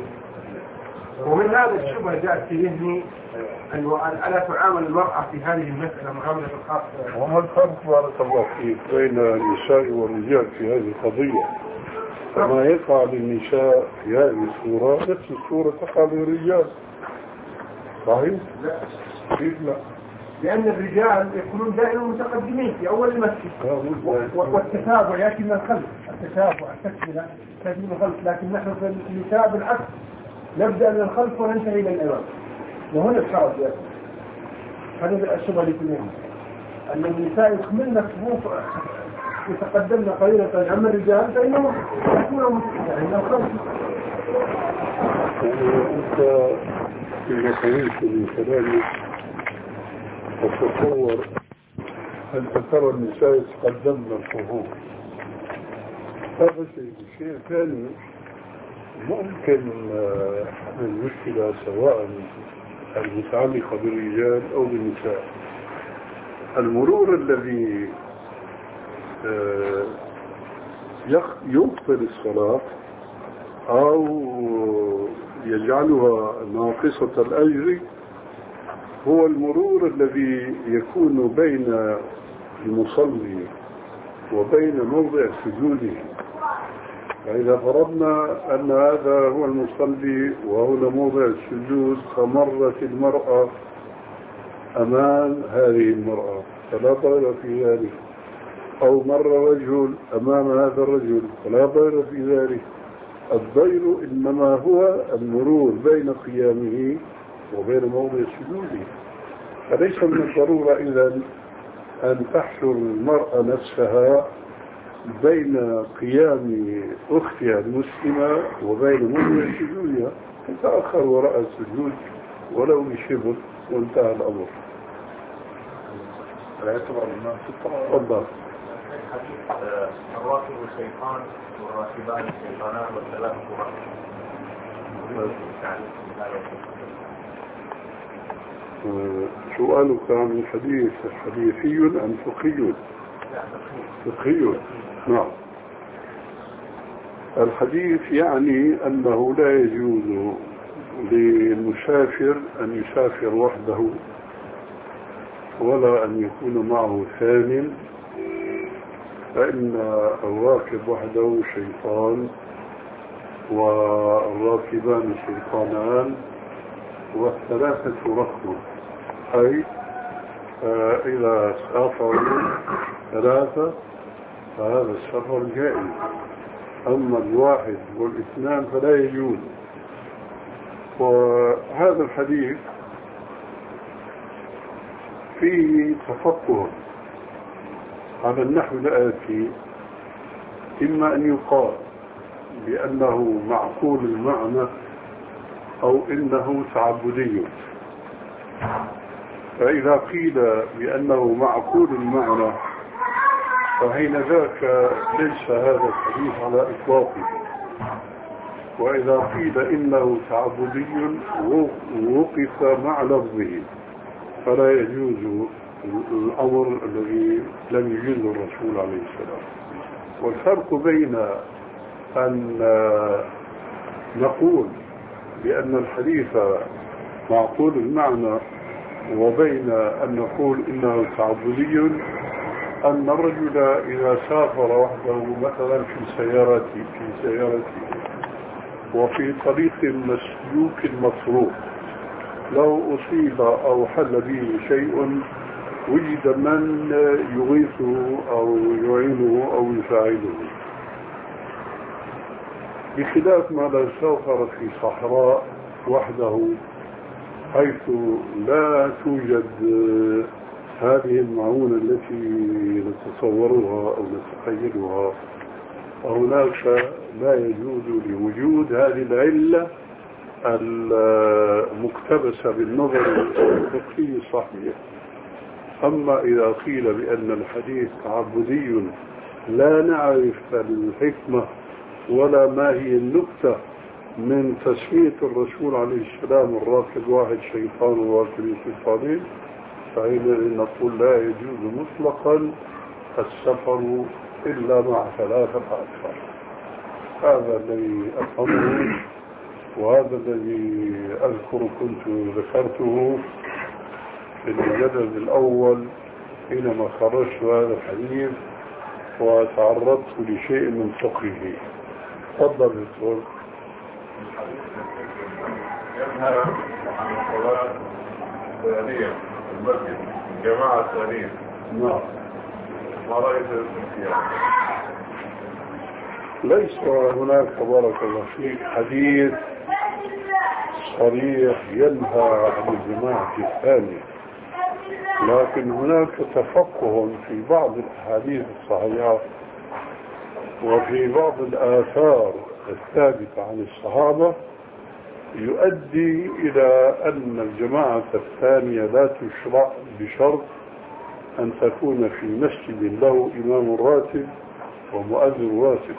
ومن هذا الشبه جاءت في ذهني أن ألا تعامل المرأة في هذه المسألة معاملة خاصة. وما الفرق بارك الله فيك بين النساء والرجال في هذه القضية؟ فما يقع للنساء في هذه الصورة نفس الصورة تقع للرجال صحيح؟ لا كيف لا؟ لأن الرجال يكونون دائما متقدمين في أول المسجد والتتابع يأتي من الخلف التتابع التكملة تأتي من الخلف لكن نحن في النساء بالعكس نبدأ من الخلف وننتهي إلى الأمام وهنا الحرج يأتي. هذا الشبه لكلهم أن النساء يكملن الصفوف يتقدمن قليلا أما الرجال فإنهم يكونوا متقدمين من الخلف. أنت فيما قلت من كلامك أتصور أنت ترى النساء يتقدمن الصفوف هذا شيء. شيء ثاني ممكن المشكلة سواء المتعلقة بالرجال أو بالنساء المرور الذي يبطل الصلاة أو يجعلها ناقصة الأجر هو المرور الذي يكون بين المصلي وبين موضع سجوده. فإذا فرضنا أن هذا هو المصلي وهنا موضع السجود فمرت المرأة أمام هذه المرأة فلا ضير في ذلك أو مر رجل أمام هذا الرجل فلا ضير في ذلك. الضير إنما هو المرور بين قيامه وبين موضع سجوده. فليس من الضرورة إذن أن تحشر المرأة نفسها بين قيام أختها المسلمة وبين موضع سجودها تتأخر وراء السجود ولو بشبر وانتهى الأمر. لا يعتبر الإمام في الطرق. تفضل. الحديث الراكب الشيطان والراكبان الشيطانان والثلاث قرآن. سؤالك عن الحديث حديثي أم فقهي؟ فقهي. نعم. الحديث يعني أنه لا يجوز للمسافر أن يسافر وحده ولا أن يكون معه ثان فإن الراكب وحده شيطان والراكبان شيطانان والثلاثة ركب أي إذا سافروا ثلاثة فهذا السفر جائز أما الواحد والاثنان فلا يجوز. وهذا الحديث فيه تفقه على النحو الآتي إما أن يقال بأنه معقول المعنى أو إنه تعبدي. فإذا قيل بأنه معقول المعنى فحين ذاك ليس هذا الحديث على إطلاقه وإذا قيل إنه تعبدي وقف مع لفظه فلا يجوز الأمر الذي لم يجوز الرسول عليه السلام. والفرق بين أن نقول بأن الحديث معقول المعنى وبين أن نقول إنه تعبدي أن الرجل إذا سافر وحده مثلا في سيارته في سيارته وفي طريق مسلوك مطروق لو أصيب أو حل به شيء وجد من يغيثه أو يعينه أو يساعده، بخلاف ما لو سافر في صحراء وحده حيث لا توجد هذه المعونة التي نتصورها أو نتخيلها، وهناك لا يجوز لوجود هذه العلة المقتبسة بالنظر الفقهي الصحيح. أما إذا قيل بأن الحديث تعبدي لا نعرف الحكمة ولا ما هي النكتة من تسمية الرسول عليه السلام الراكب واحد شيطان وراكب شيطانين، فحينئذ نقول لا يجوز مطلقا السفر إلا مع ثلاثة أكثر. هذا الذي أفهمه وهذا الذي أذكر كنت ذكرته في الجدل الأول حينما خرجت هذا الحديث وتعرضت لشيء من فقهه. تفضل دكتور. ينهى عن الصلاة الثانية في المسجد الجماعة الثانية. نعم. ما رأيت فيها؟ ليس هناك بارك الله فيك حديث صريح ينهى عن الجماعة الثانية، لكن هناك تفقه في بعض الأحاديث الصحيحة وفي بعض الآثار الثابتة عن الصحابة يؤدي إلى أن الجماعة الثانية لا تشرع بشرط أن تكون في مسجد له إمام راتب ومؤذن راتب.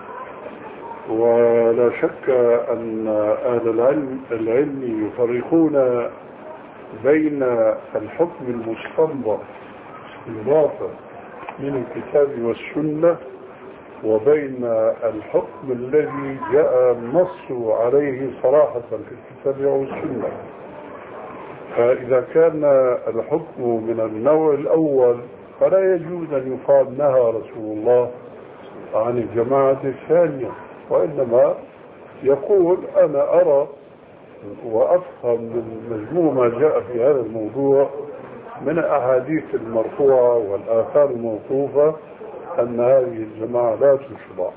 ولا شك أن أهل العلم, العلم يفرقون بين الحكم المستنبط استنباطا من الكتاب والسنة وبين الحكم الذي جاء النص عليه صراحة في الكتاب والسنة. فإذا كان الحكم من النوع الأول فلا يجوز أن يقال نهى رسول الله عن الجماعة الثانية، وإنما يقول أنا أرى وأفهم من مجموع ما جاء في هذا الموضوع من الأحاديث المرفوعة والآثار الموقوفة أن هذه الجماعة لا تشرع.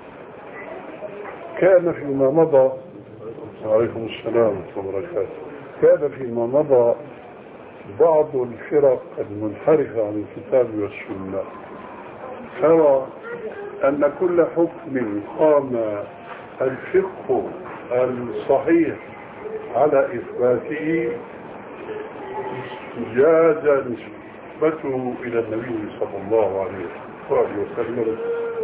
كان فيما مضى وعليكم السلام ورحمة الله وبركاته كان فيما مضى بعض الفرق المنحرفة عن الكتاب والسنة ترى أن كل حكم قام الفقه الصحيح على إثباته جاز نسبته إلى النبي صلى الله عليه وسلم،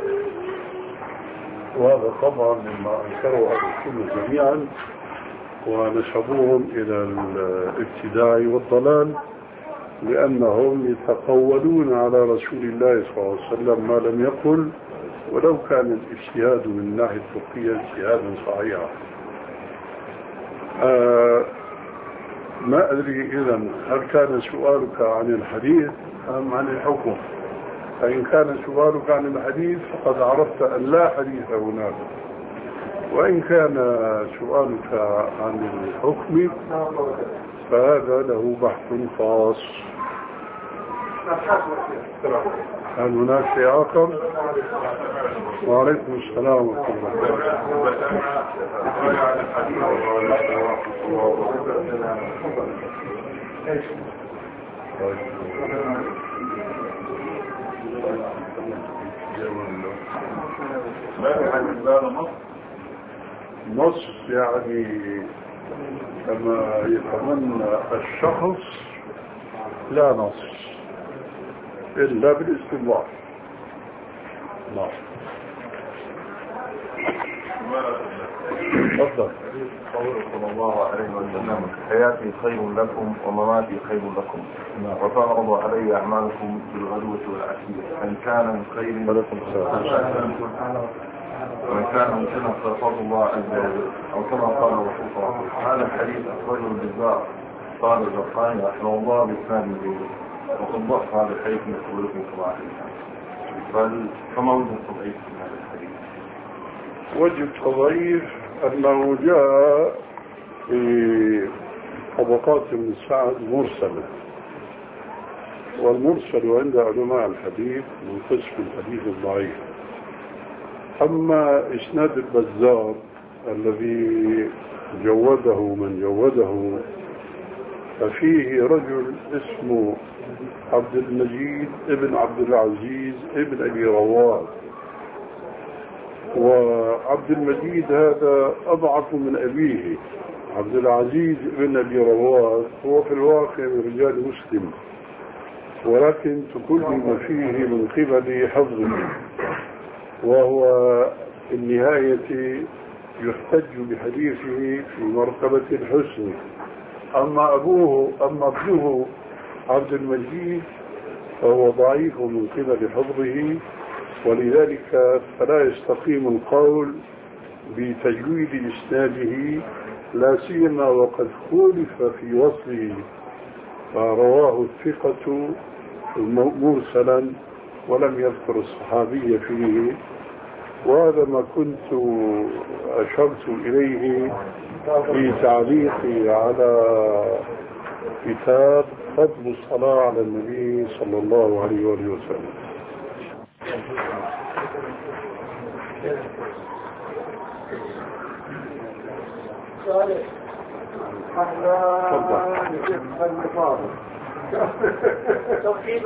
وهذا طبعا مما أنكره أهل السنة جميعا ونسبوهم إلى الابتداع والضلال، لأنهم يتقولون على رسول الله صلى الله عليه وسلم ما لم يقل ولو كان الاجتهاد من الناحية الفقهية اجتهادا صحيحا. آه ما أدري إذن هل كان سؤالك عن الحديث أم عن الحكم؟ فإن كان سؤالك عن الحديث فقد عرفت أن لا حديث هناك، وإن كان سؤالك عن الحكم فهذا له بحث خاص. هل هناك شيء آخر؟ وعليكم السلام ورحمة الله. نص يعني كما يتمنى الشخص لا نص إلا بالاستنباط. نعم. تفضل. قوله صلى الله عليه وسلم حياتي خير لكم ومماتي خير لكم وتعرض علي أعمالكم بالغدوة والعشية إن كان من خير ولكم السلام. وإن كان من سنة فضل الله عز وجل أو كما قال الرسول صلى الله عليه وسلم. هذا الحديث أخرجه الجزار قال الزرقاني رحمه الله بإسناد جيد وقد ضعف هذا الحديث من قولكم صباح بل فما وجه التضعيف في هذا الحديث؟ وجه التضعيف أنه جاء في طبقات ابن سعد مرسلة، والمرسل عند علماء الحديث من قسم الحديث الضعيف. أما إسناد البزار الذي جوده من جوده ففيه رجل اسمه عبد المجيد ابن عبد العزيز ابن أبي رواد، وعبد المجيد هذا أضعف من أبيه. عبد العزيز ابن أبي رواد هو في الواقع من رجال مسلم، ولكن تكلم فيه من قبل حفظه، وهو في النهاية يحتج بحديثه في مرتبة الحسن. أما أبوه أما ابنه عبد المجيد فهو ضعيف من قبل حفظه، ولذلك فلا يستقيم القول بتجويد إسناده، لا سيما وقد خولف في وصله فرواه الثقة مرسلا ولم يذكر الصحابي فيه. وهذا ما كنت أشرت إليه في تعليقي على كتاب فضل الصلاة على النبي صلى الله عليه وآله وسلم. توحيد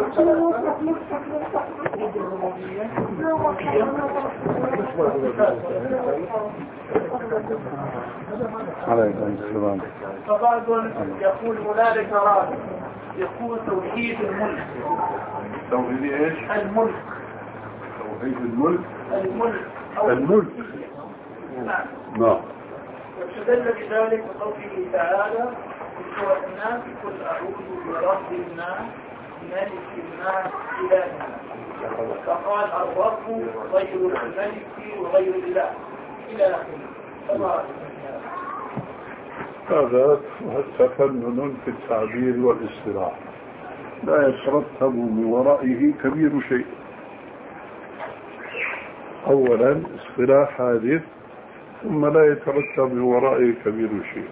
عليكم السلام. فبعض يقول هنالك رابع يقول توحيد الملك. توحيد ايش؟ الملك. توحيد الملك. الملك. الملك. نعم. نعم. واستدل بذلك بقوله تعالى في سورة الناس قل أعوذ برب الناس ملك الناس إله الناس، فقال الرب غير الملك وغير الإله إلى آخره. هذا تفنن في التعبير والاصطلاح لا يترتب من ورائه كبير شيء. أولا اصطلاح حادث، ثم لا يترتب من ورائه كبير شيء.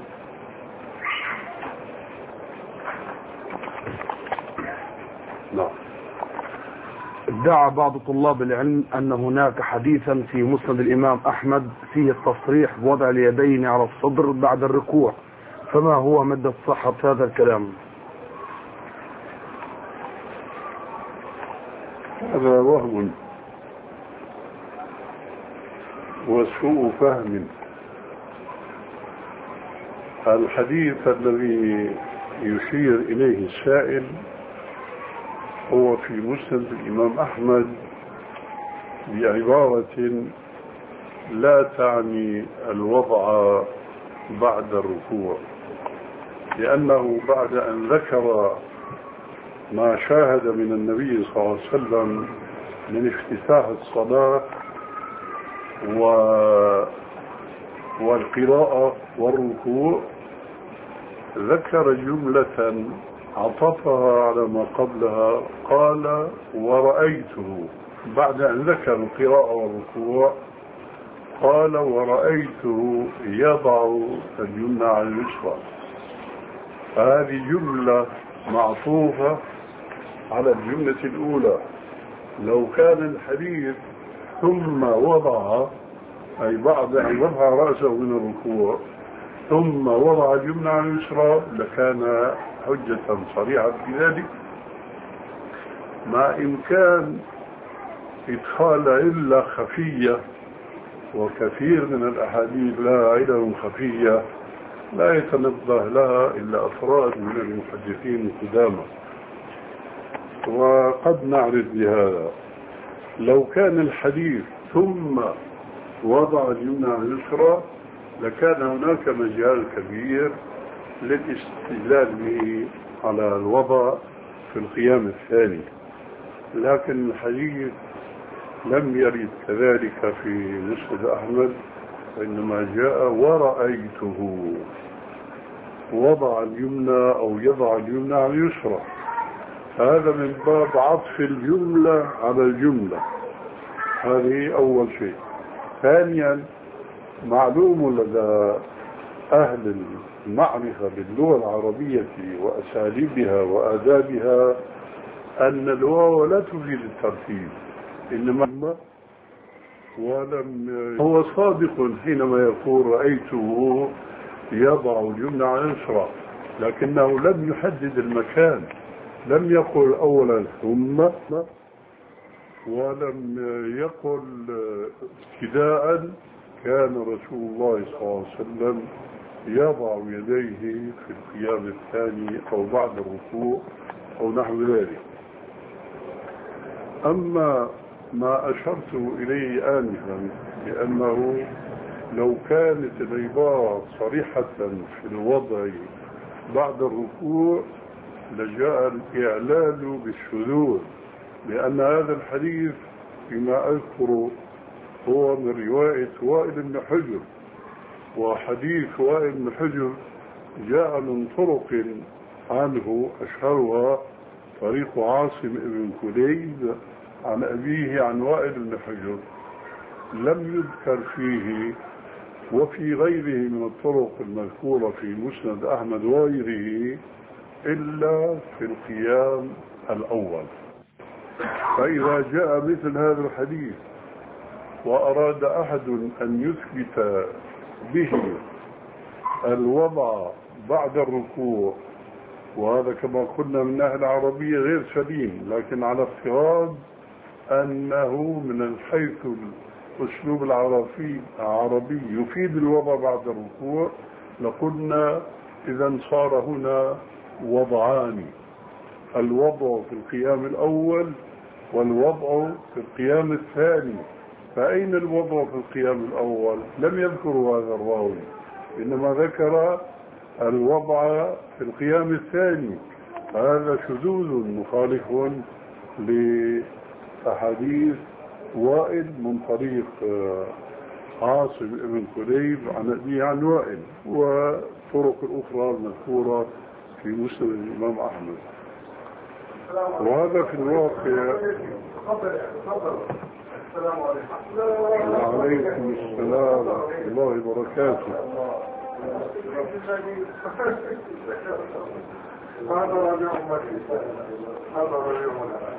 نعم. ادعى بعض طلاب العلم أن هناك حديثا في مسند الإمام أحمد فيه التصريح بوضع اليدين على الصدر بعد الركوع، فما هو مدى صحة هذا الكلام؟ هذا وهم وسوء فهم. الحديث الذي يشير إليه السائل هو في مسند الإمام أحمد بعبارة لا تعني الوضع بعد الركوع، لأنه بعد أن ذكر ما شاهد من النبي صلى الله عليه وسلم من افتتاح الصلاة و... والقراءة والركوع، ذكر جملة عطفها على ما قبلها، قال ورأيته. بعد أن ذكر القراءة والركوع قال ورأيته يضع اليمنى على اليسرى. هذه جملة معطوفة على الجملة الأولى. لو كان الحديث ثم وضع أي بعد أن وضع رأسه من الركوع ثم وضع اليمنى على اليسرى لكان حجة صريحة في ذلك، مع إمكان إدخال علة خفية، وكثير من الأحاديث لها علل خفية لا يتنبه لها إلا أفراد من المحدثين القدامى، وقد نعرف بهذا. لو كان الحديث ثم وضع اليمنى على اليسرى لكان هناك مجال كبير للاستدلال به على الوضع في القيام الثاني، لكن الحديث لم يرد كذلك في مسند أحمد، وإنما جاء ورأيته وضع اليمنى أو يضع اليمنى على اليسرى. هذا من باب عطف الجملة على الجملة. هذه أول شيء. ثانيا، معلوم لدى أهل المعرفة باللغة العربية وأساليبها وآدابها أن الواو لا تفيد الترتيب، إنما ولم هو صادق حينما يقول رأيته يضع اليمنى على اليسرى، لكنه لم يحدد المكان، لم يقل أولا ثم، ولم يقل ابتداء كان رسول الله صلى الله عليه وسلم يضع يديه في القيام الثاني أو بعد الركوع أو نحو ذلك. أما ما أشرت إليه آنفا بأنه لو كانت العبارة صريحة في الوضع بعد الركوع لجاء الإعلان بالشذوذ، لأن هذا الحديث فيما أذكر هو من رواية وائل بن حجر، وحديث وائل بن حجر جاء من طرق عنه أشهرها طريق عاصم بن كليب عن أبيه عن وائل بن حجر، لم يذكر فيه وفي غيره من الطرق المذكورة في مسند أحمد وغيره إلا في القيام الأول. فإذا جاء مثل هذا الحديث وأراد أحد أن يثبت به الوضع بعد الركوع، وهذا كما قلنا من الناحية العربية غير سليم، لكن على افتراض أنه من حيث الأسلوب العربي العربي يفيد الوضع بعد الركوع، لقلنا إذا صار هنا وضعان، الوضع في القيام الأول والوضع في القيام الثاني. فأين الوضع في القيام الأول؟ لم يذكروا هذا الراوي، إنما ذكر الوضع في القيام الثاني. هذا شذوذ مخالف لأحاديث وائل من طريق عاصم بن كليب عن أبيه عن وائل، وطرق الأخرى المذكورة في مسند الإمام أحمد. وهذا في الواقع. وعليكم السلام ورحمة الله وبركاته. هذا ربيع أمتي، هذا ربيع أمتي.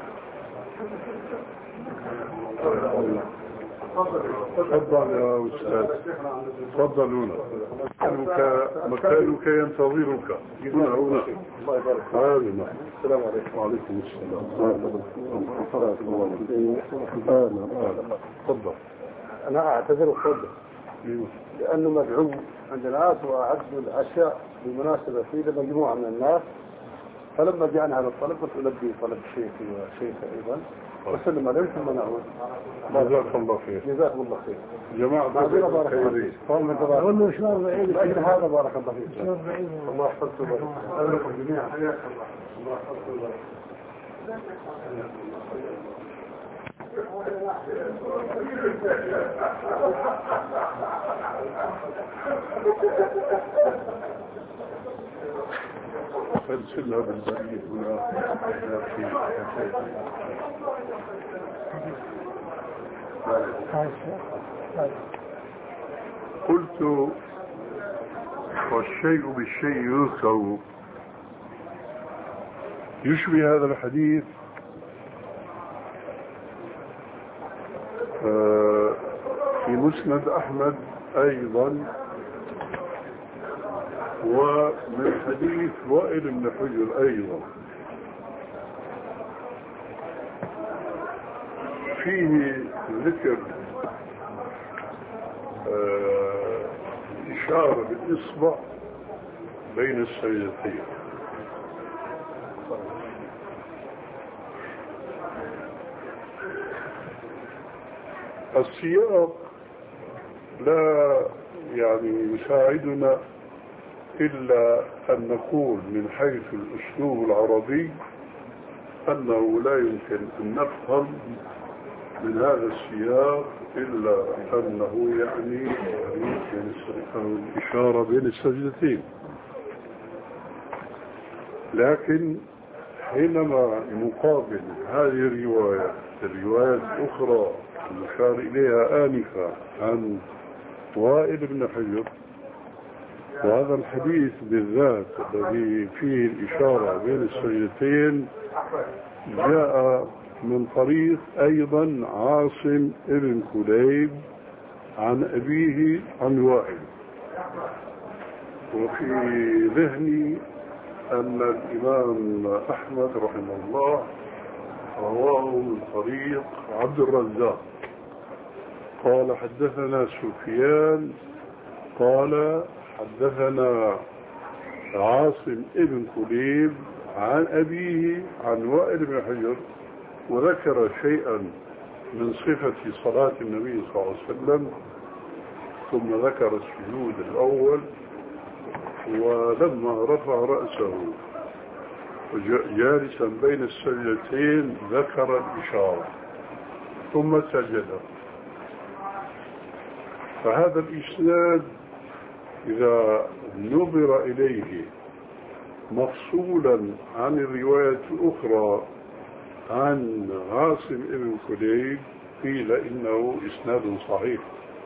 تفضل يا أستاذ، تفضل هنا، مكانك مكانك ينتظرك هنا هنا. الله يبارك فيك. السلام عليكم. وعليكم السلام. تفضل. أنا أعتذر وأفضل لأنه مدعو عند الناس وأعدوا العشاء بالمناسبة في مجموعة من الناس، فلما جاءنا هذا الطلب قلت ألبي طلب شيخي وشيخي أيضا وسلم عليكم ثم نعود. جزاكم الله خير. جزاكم الله خير. جماعة بارك الله فيك. قوم الجزاء. والله شلون بعيد. لأجل هذا بارك الله فيك. شلون بعيد. الله يحفظكم ويبارك فيكم جميعا. حياك الله. الله يحفظكم ويبارك فلسلها بالبريد هنا. قلت والشيء بالشيء يذكر، يشبه هذا الحديث في مسند أحمد أيضا، ومن حديث وائل بن حجر أيضا، فيه ذكر إشارة بالإصبع بين السيدتين. السياق لا يعني يساعدنا إلا أن نقول من حيث الأسلوب العربي أنه لا يمكن أن نفهم من هذا السياق إلا أنه يعني الإشارة بين السجدتين. لكن حينما نقابل هذه الرواية الروايات الأخرى المشار إليها آنفا عن وائل بن حجر، وهذا الحديث بالذات الذي فيه الإشارة بين السجدتين جاء من طريق أيضا عاصم ابن كليب عن أبيه عن وائل، وفي ذهني أن الإمام أحمد رحمه الله رواه من طريق عبد الرزاق قال حدثنا سفيان قال حدثنا عاصم ابن كليب عن أبيه عن وائل بن حجر، وذكر شيئا من صفة صلاة النبي صلى الله عليه وسلم، ثم ذكر السجود الأول، ولما رفع رأسه جالسا بين السجدتين ذكر الإشارة ثم سجد. فهذا الإسناد إذا نظر إليه مفصولا عن الرواية الأخرى عن عاصم ابن كليب قيل إنه إسناد صحيح.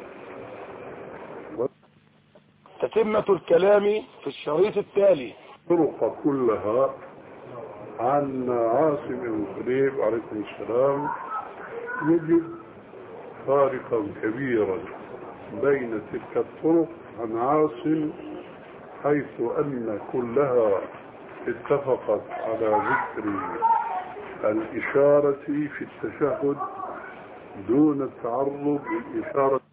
تتمة الكلام في الشريط التالي. طرق كلها عن عاصم ابن كليب عليكم السلام يجد فارقا كبيرا بين تلك الطرق عن عاصم، حيث أن كلها اتفقت على ذكر الإشارة في التشهد دون التعرض للإشارة